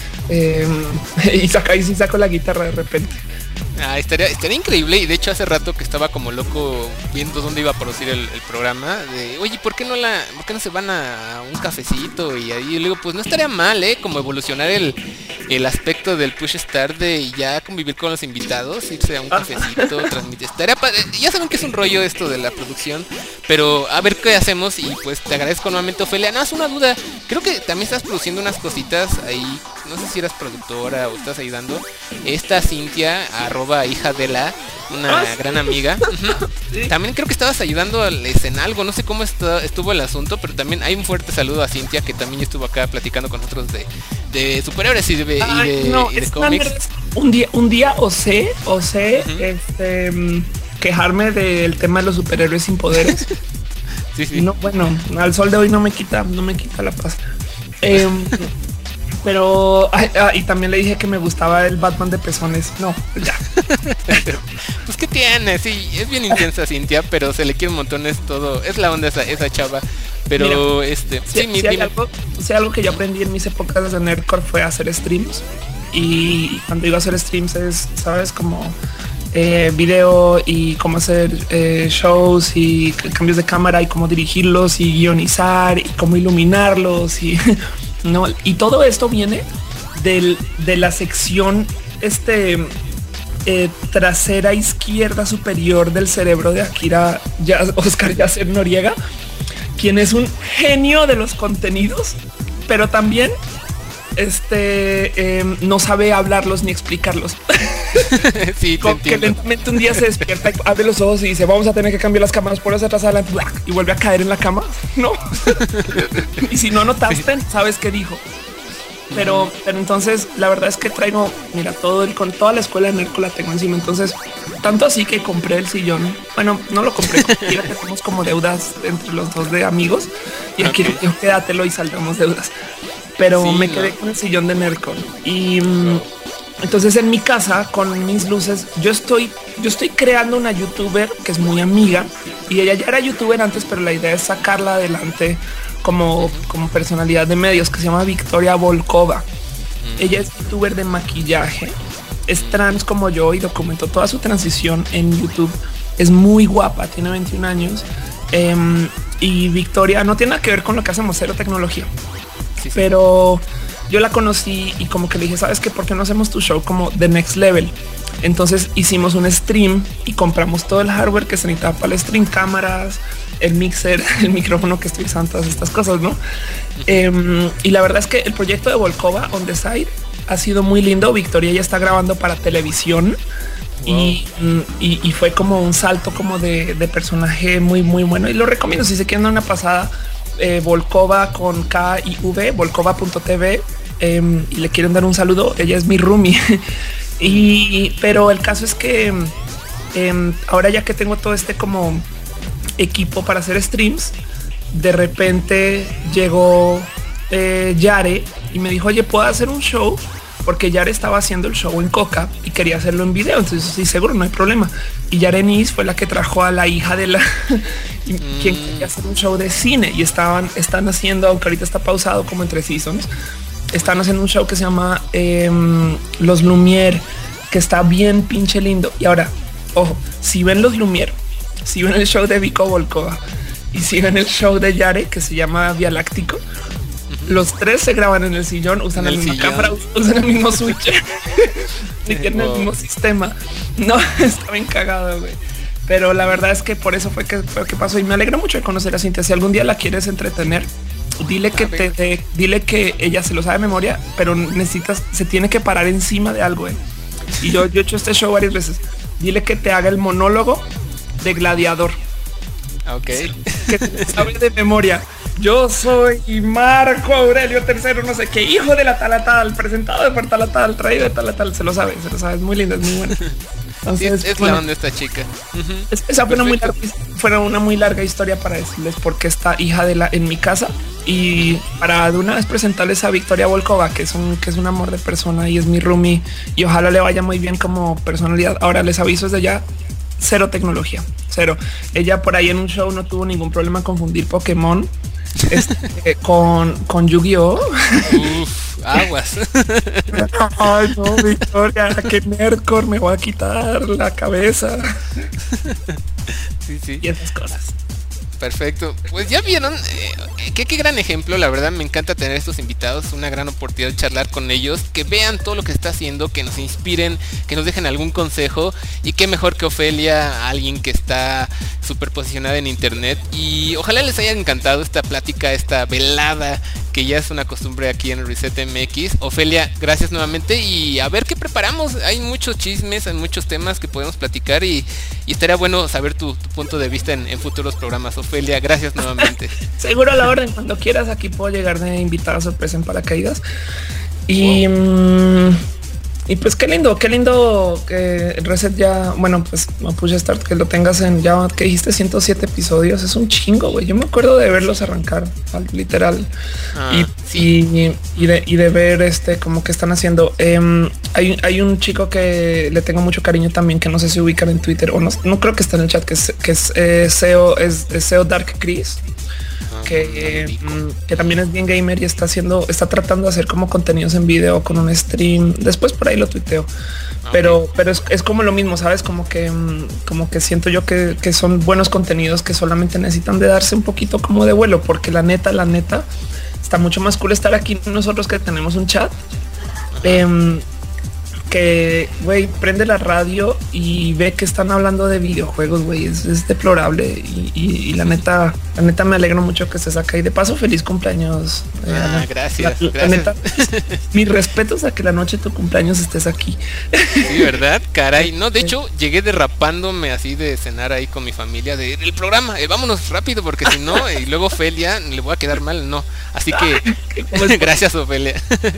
y saco la guitarra de repente. Estaría increíble. Y de hecho hace rato que estaba como loco viendo dónde iba a producir el programa, de oye, ¿por qué no se van a un cafecito? Y ahí le digo, pues no estaría mal, como evolucionar el aspecto del Push Start, de ya convivir con los invitados, irse a un cafecito, transmitir. Estaría ya saben que es un rollo esto de la producción, pero a ver qué hacemos. Y pues te agradezco nuevamente, Ofelia. No, es una duda, creo que también estás produciendo unas cositas ahí no sé si eras productora o estás ayudando, esta Cintia, @hija de la, una gran amiga, sí. También creo que estabas ayudándoles en algo, no sé cómo estuvo el asunto, pero también hay un fuerte saludo a Cintia, que también estuvo acá platicando con nosotros de superhéroes y de cómics. Un día osé quejarme del tema de los superhéroes sin poderes. Sí. No, bueno, al sol de hoy no me quita la paz. Pero y también le dije que me gustaba el Batman de pezones. No, ya. Pues qué tiene, sí, es bien intensa Cintia, pero se le quiere un montón, es la onda esa chava. Pero mira, algo que yo aprendí en mis épocas de Nerdcore fue hacer streams. Y cuando digo hacer streams es, sabes, como video y cómo hacer shows y cambios de cámara y cómo dirigirlos y guionizar y cómo iluminarlos y no, y todo esto viene de la sección trasera izquierda superior del cerebro de Oscar Yasser Noriega, quien es un genio de los contenidos, pero también no sabe hablarlos ni explicarlos. Sí, que lentamente un día se despierta y abre los ojos y dice: vamos a tener que cambiar las cámaras por atrás adelante, y vuelve a caer en la cama. No. Y si no notaste, sabes qué dijo. Pero entonces la verdad es que traigo, mira, con toda la escuela de Nerco la tengo encima. Entonces, tanto así que compré el sillón. Bueno, no lo compré, ya tenemos como deudas entre los dos de amigos. Y aquí yo quédatelo y saldamos deudas. Pero sí, me quedé con el sillón de Nerco. Y entonces en mi casa, con mis luces, yo estoy creando una youtuber que es muy amiga. Y ella ya era youtuber antes, pero la idea es sacarla adelante como personalidad de medios, que se llama Victoria Volkova. Ella es youtuber de maquillaje, es trans como yo y documentó toda su transición en YouTube. Es muy guapa, tiene 21 años. Y Victoria no tiene nada que ver con lo que hacemos, cero tecnología. Sí. Pero yo la conocí y como que le dije: ¿sabes qué? ¿Por qué no hacemos tu show como The Next Level? Entonces hicimos un stream y compramos todo el hardware que se necesitaba para el stream, cámaras, el mixer, el micrófono que estoy usando, todas estas cosas, ¿no? Y la verdad es que el proyecto de Volkova On The Side ha sido muy lindo. Victoria ya está grabando para televisión. Wow. Y fue como un salto como de personaje muy, muy bueno. Y lo recomiendo si se quieren dar una pasada. Volkova con K y V, volkova.tv, y le quieren dar un saludo. Ella es mi roomie. Pero el caso es que ahora, ya que tengo todo como equipo para hacer streams, de repente llegó Yare y me dijo: oye, ¿puedo hacer un show? Porque Yare estaba haciendo el show en Coca y quería hacerlo en video. Entonces sí, seguro, no hay problema. Y Yare Nis fue la que trajo a la hija de la quien quería hacer un show de cine, y están haciendo, aunque ahorita está pausado como entre seasons, están haciendo un show que se llama Los Lumière, que está bien pinche lindo. Y ahora, ojo, si ven Los Lumière, si ven el show de Vico Volkova y si ven el show de Yare, que se llama Vía Láctico, los tres se graban en el sillón, usan la misma cámara, usan el mismo switch y tienen el mismo sistema. No, está bien cagado, güey. Pero la verdad es que por eso fue que pasó, y me alegra mucho de conocer a Cintia. Si algún día la quieres entretener, dile que dile que ella se lo sabe de memoria, pero se tiene que parar encima de algo. Y yo he hecho este show varias veces. Dile que te haga el monólogo de Gladiador. Ok. Que te sabe de memoria. Yo soy Marco Aurelio III, no sé qué, hijo de la tal, presentado por tal, traído de tal, se lo sabe, es muy lindo, es muy bueno. Entonces, sí, es bueno, la onda esta chica. Esa fue una muy larga historia para decirles por qué está hija de la en mi casa, y para de una vez presentarles a Victoria Volkova, que es un amor de persona y es mi roomie, y ojalá le vaya muy bien como personalidad. Ahora les aviso desde ya: cero tecnología, cero. Ella por ahí en un show no tuvo ningún problema confundir Pokémon con Yu-Gi-Oh. Aguas. Ay, no, Victoria, que Nerdcore, me voy a quitar la cabeza. Sí. Y esas cosas. Perfecto. Pues ya vieron, qué gran ejemplo. La verdad me encanta tener estos invitados, una gran oportunidad de charlar con ellos, que vean todo lo que está haciendo, que nos inspiren, que nos dejen algún consejo. Y qué mejor que Ofelia, alguien que está súper posicionada en internet. Y ojalá les haya encantado esta plática, esta velada que ya es una costumbre aquí en Reset MX. Ofelia, gracias nuevamente y a ver qué preparamos. Hay muchos chismes, hay muchos temas que podemos platicar y estaría bueno saber tu punto de vista en futuros programas. Ofelia, gracias nuevamente. Seguro a la orden, cuando quieras, aquí puedo llegar de invitada sorpresa en paracaídas. Y, y pues qué lindo que Reset ya, bueno, pues no Push Start, que lo tengas en ya que dijiste 107 episodios, es un chingo, güey. Yo me acuerdo de verlos arrancar, literal, y de ver como que están haciendo. Hay un chico que le tengo mucho cariño también, que no sé si ubican en Twitter o no creo que está en el chat, que es SEO Dark Chris. Que también es bien gamer y está tratando de hacer como contenidos en video con un stream. Después por ahí lo tuiteo, pero es como lo mismo, sabes, como que siento yo que son buenos contenidos que solamente necesitan de darse un poquito como de vuelo, porque la neta está mucho más cool estar aquí nosotros que tenemos un chat. Que güey prende la radio y ve que están hablando de videojuegos, güey, es deplorable y la neta me alegro mucho que estés acá y de paso feliz cumpleaños. Gracias. La neta, mis respetos a que la noche de tu cumpleaños estés aquí. Sí, ¿verdad? Caray, no, de hecho llegué derrapándome así de cenar ahí con mi familia del programa, vámonos rápido porque si no y luego Ofelia le voy a quedar mal, no, así que gracias Ofelia.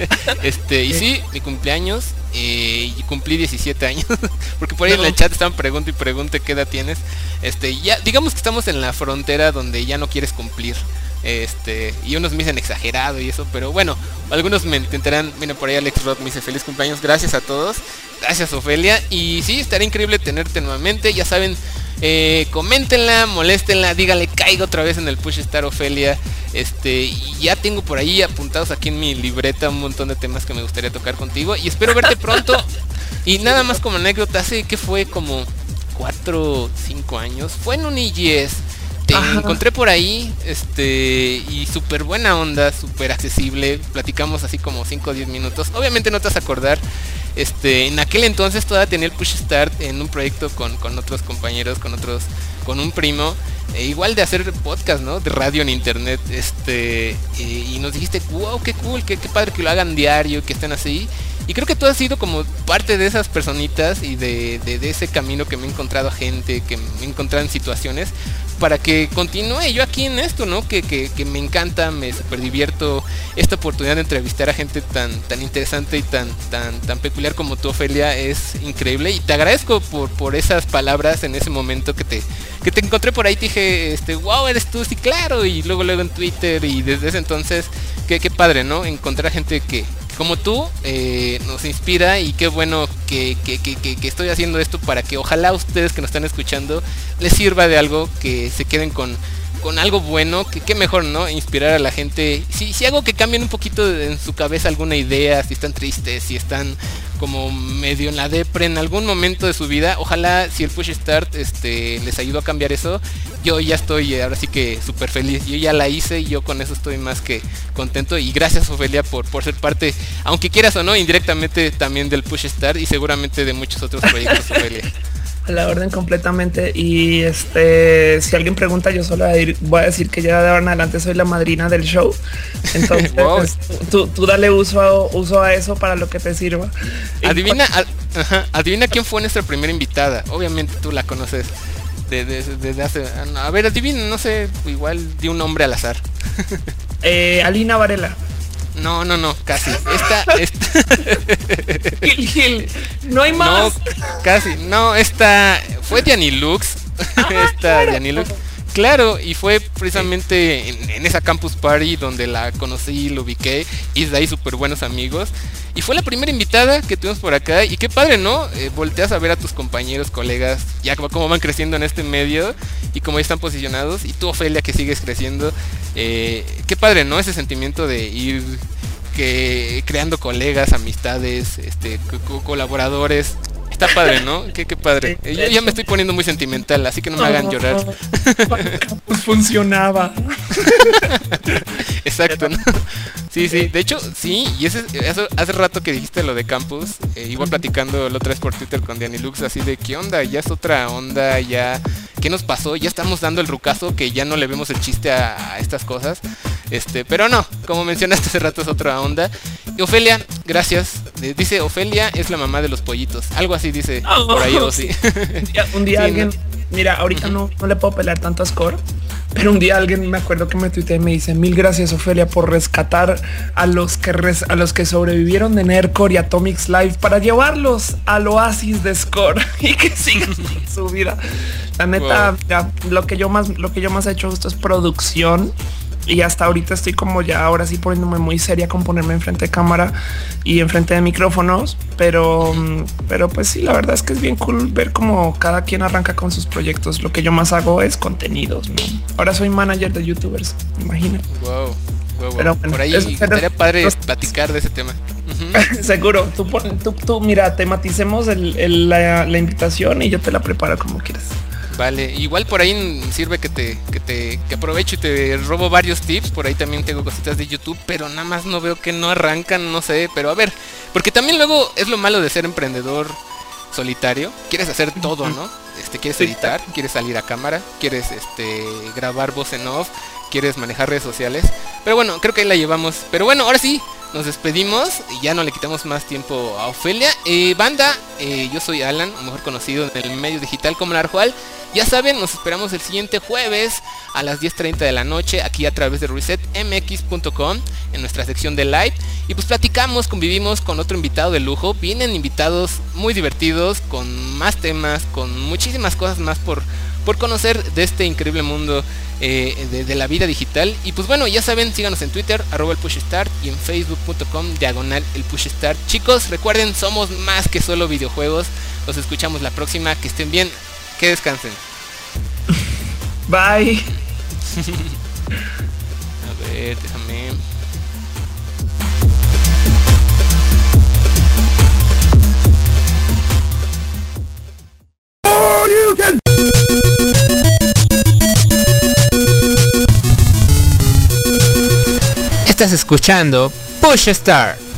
Y sí, mi cumpleaños. Y cumplí 17 años porque por ahí en el chat estaban pregunte qué edad tienes. Ya digamos que estamos en la frontera donde ya no quieres cumplir. Y unos me dicen exagerado y eso, pero bueno, algunos me intentarán. Mira, por ahí Alex Roth me dice feliz cumpleaños, gracias a todos, gracias Ofelia. Y sí, estaría increíble tenerte nuevamente, ya saben. Coméntenla, moléstenla, dígale caiga otra vez en el Push Start Ofelia. Y ya tengo por ahí apuntados aquí en mi libreta un montón de temas que me gustaría tocar contigo y espero verte pronto. Y nada más como anécdota, hace que fue como 4 o 5 años, fue en un EGS. Te encontré por ahí, y súper buena onda, súper accesible. Platicamos así como 5 o 10 minutos. Obviamente no te vas a acordar. En aquel entonces todavía tenía el Push Start en un proyecto con otros compañeros, con un primo, igual de hacer podcast, ¿no? De radio en internet, y nos dijiste, wow, qué cool, qué padre que lo hagan diario, que estén así. Y creo que tú has sido como parte de esas personitas y de ese camino que me he encontrado a gente, que me he encontrado en situaciones, para que continúe yo aquí en esto, ¿no? Que me encanta, me super divierto esta oportunidad de entrevistar a gente tan interesante y tan peculiar como tú, Ofelia, es increíble. Y te agradezco por esas palabras en ese momento que te encontré por ahí. Te dije, wow, eres tú, sí, claro. Y luego en Twitter, y desde ese entonces, qué padre, ¿no? Encontrar gente que como tú nos inspira, y qué bueno que estoy haciendo esto para que ojalá ustedes que nos están escuchando les sirva de algo, que se queden con algo bueno, que mejor, ¿no? Inspirar a la gente. Si hago que cambien un poquito en su cabeza alguna idea, si están tristes, si están como medio en la depre en algún momento de su vida, ojalá si el Push Start les ayudó a cambiar eso. Yo ya estoy ahora sí que súper feliz, yo ya la hice y yo con eso estoy más que contento. Y gracias Ofelia por ser parte, aunque quieras o no, indirectamente también del Push Start y seguramente de muchos otros proyectos, Ofelia. A la orden completamente. Y si alguien pregunta, yo solo voy a decir que ya de ahora en adelante soy la madrina del show. Entonces wow. Pues, tú dale uso a eso para lo que te sirva. Adivina quién fue nuestra primera invitada. Obviamente tú la conoces desde hace. A ver, adivina, no sé, igual di un nombre al azar. Alina Varela. No, casi. Esta. Gil, no hay más. No, casi. No, esta fue Diani Lux. Claro. Diani Lux. Claro, y fue precisamente en esa campus party donde la conocí, lo ubiqué, y de ahí súper buenos amigos. Y fue la primera invitada que tuvimos por acá. Y qué padre, ¿no? Volteas a ver a tus compañeros, colegas, ya cómo van creciendo en este medio y cómo están posicionados. Y tú, Ofelia, que sigues creciendo. Qué padre, ¿no? Ese sentimiento de ir creando colegas, amistades, colaboradores. Está padre, ¿no? Qué padre. Yo ya me estoy poniendo muy sentimental, así que no me hagan llorar. Pues funcionaba. Exacto, ¿no? Sí, de hecho, sí, y eso hace rato que dijiste lo de campus, igual platicando la otra vez por Twitter con Diani Lux, así de qué onda, ya es otra onda, ya, ¿qué nos pasó? Ya estamos dando el rucazo que ya no le vemos el chiste a estas cosas. Pero no, como mencionaste hace rato es otra onda. Y Ofelia, gracias. Dice Ofelia es la mamá de los pollitos. Algo así dice por ahí o sí. Un día Sí, alguien, no. mira, ahorita no le puedo pelear tanto a Score, pero un día alguien me acuerdo que me tuiteó y me dice: mil gracias, Ofelia, por rescatar a los que sobrevivieron de Nerdcore y Atomics Live para llevarlos al oasis de Score y que sigan su vida. La neta, ya, lo que yo más he hecho justo es producción. Y hasta ahorita estoy como ya ahora sí poniéndome muy seria con ponerme enfrente de cámara y enfrente de micrófonos. Pero pues sí, la verdad es que es bien cool ver cómo cada quien arranca con sus proyectos. Lo que yo más hago es contenidos, ¿no? Ahora soy manager de YouTubers, imagina. Wow. Pero bueno, por ahí estaría padre platicar de ese tema. Seguro, tú mira, tematicemos la invitación y yo te la preparo como quieras. Vale, igual por ahí sirve que aprovecho y te robo varios tips. Por ahí también tengo cositas de YouTube, pero nada más no veo que no arrancan, no sé. Pero a ver, porque también luego es lo malo de ser emprendedor solitario. Quieres hacer todo, ¿no? Quieres editar, quieres salir a cámara, quieres grabar voz en off, quieres manejar redes sociales. Pero bueno, creo que ahí la llevamos. Pero bueno, ahora sí, nos despedimos y ya no le quitamos más tiempo a Ofelia. Banda, yo soy Alan, mejor conocido en el medio digital como Narjual. Ya saben, nos esperamos el siguiente jueves a las 10:30 de la noche aquí a través de resetmx.com en nuestra sección de live. Y pues platicamos, convivimos con otro invitado de lujo. Vienen invitados muy divertidos, con más temas, con muchísimas cosas más por conocer de este increíble mundo de la vida digital. Y pues bueno, ya saben, síganos en Twitter, @elpushstart, y en facebook.com/elpushstart. Chicos, recuerden, somos más que solo videojuegos. Los escuchamos la próxima, que estén bien, que descansen. Bye. A ver, déjame. Estás escuchando Push Start.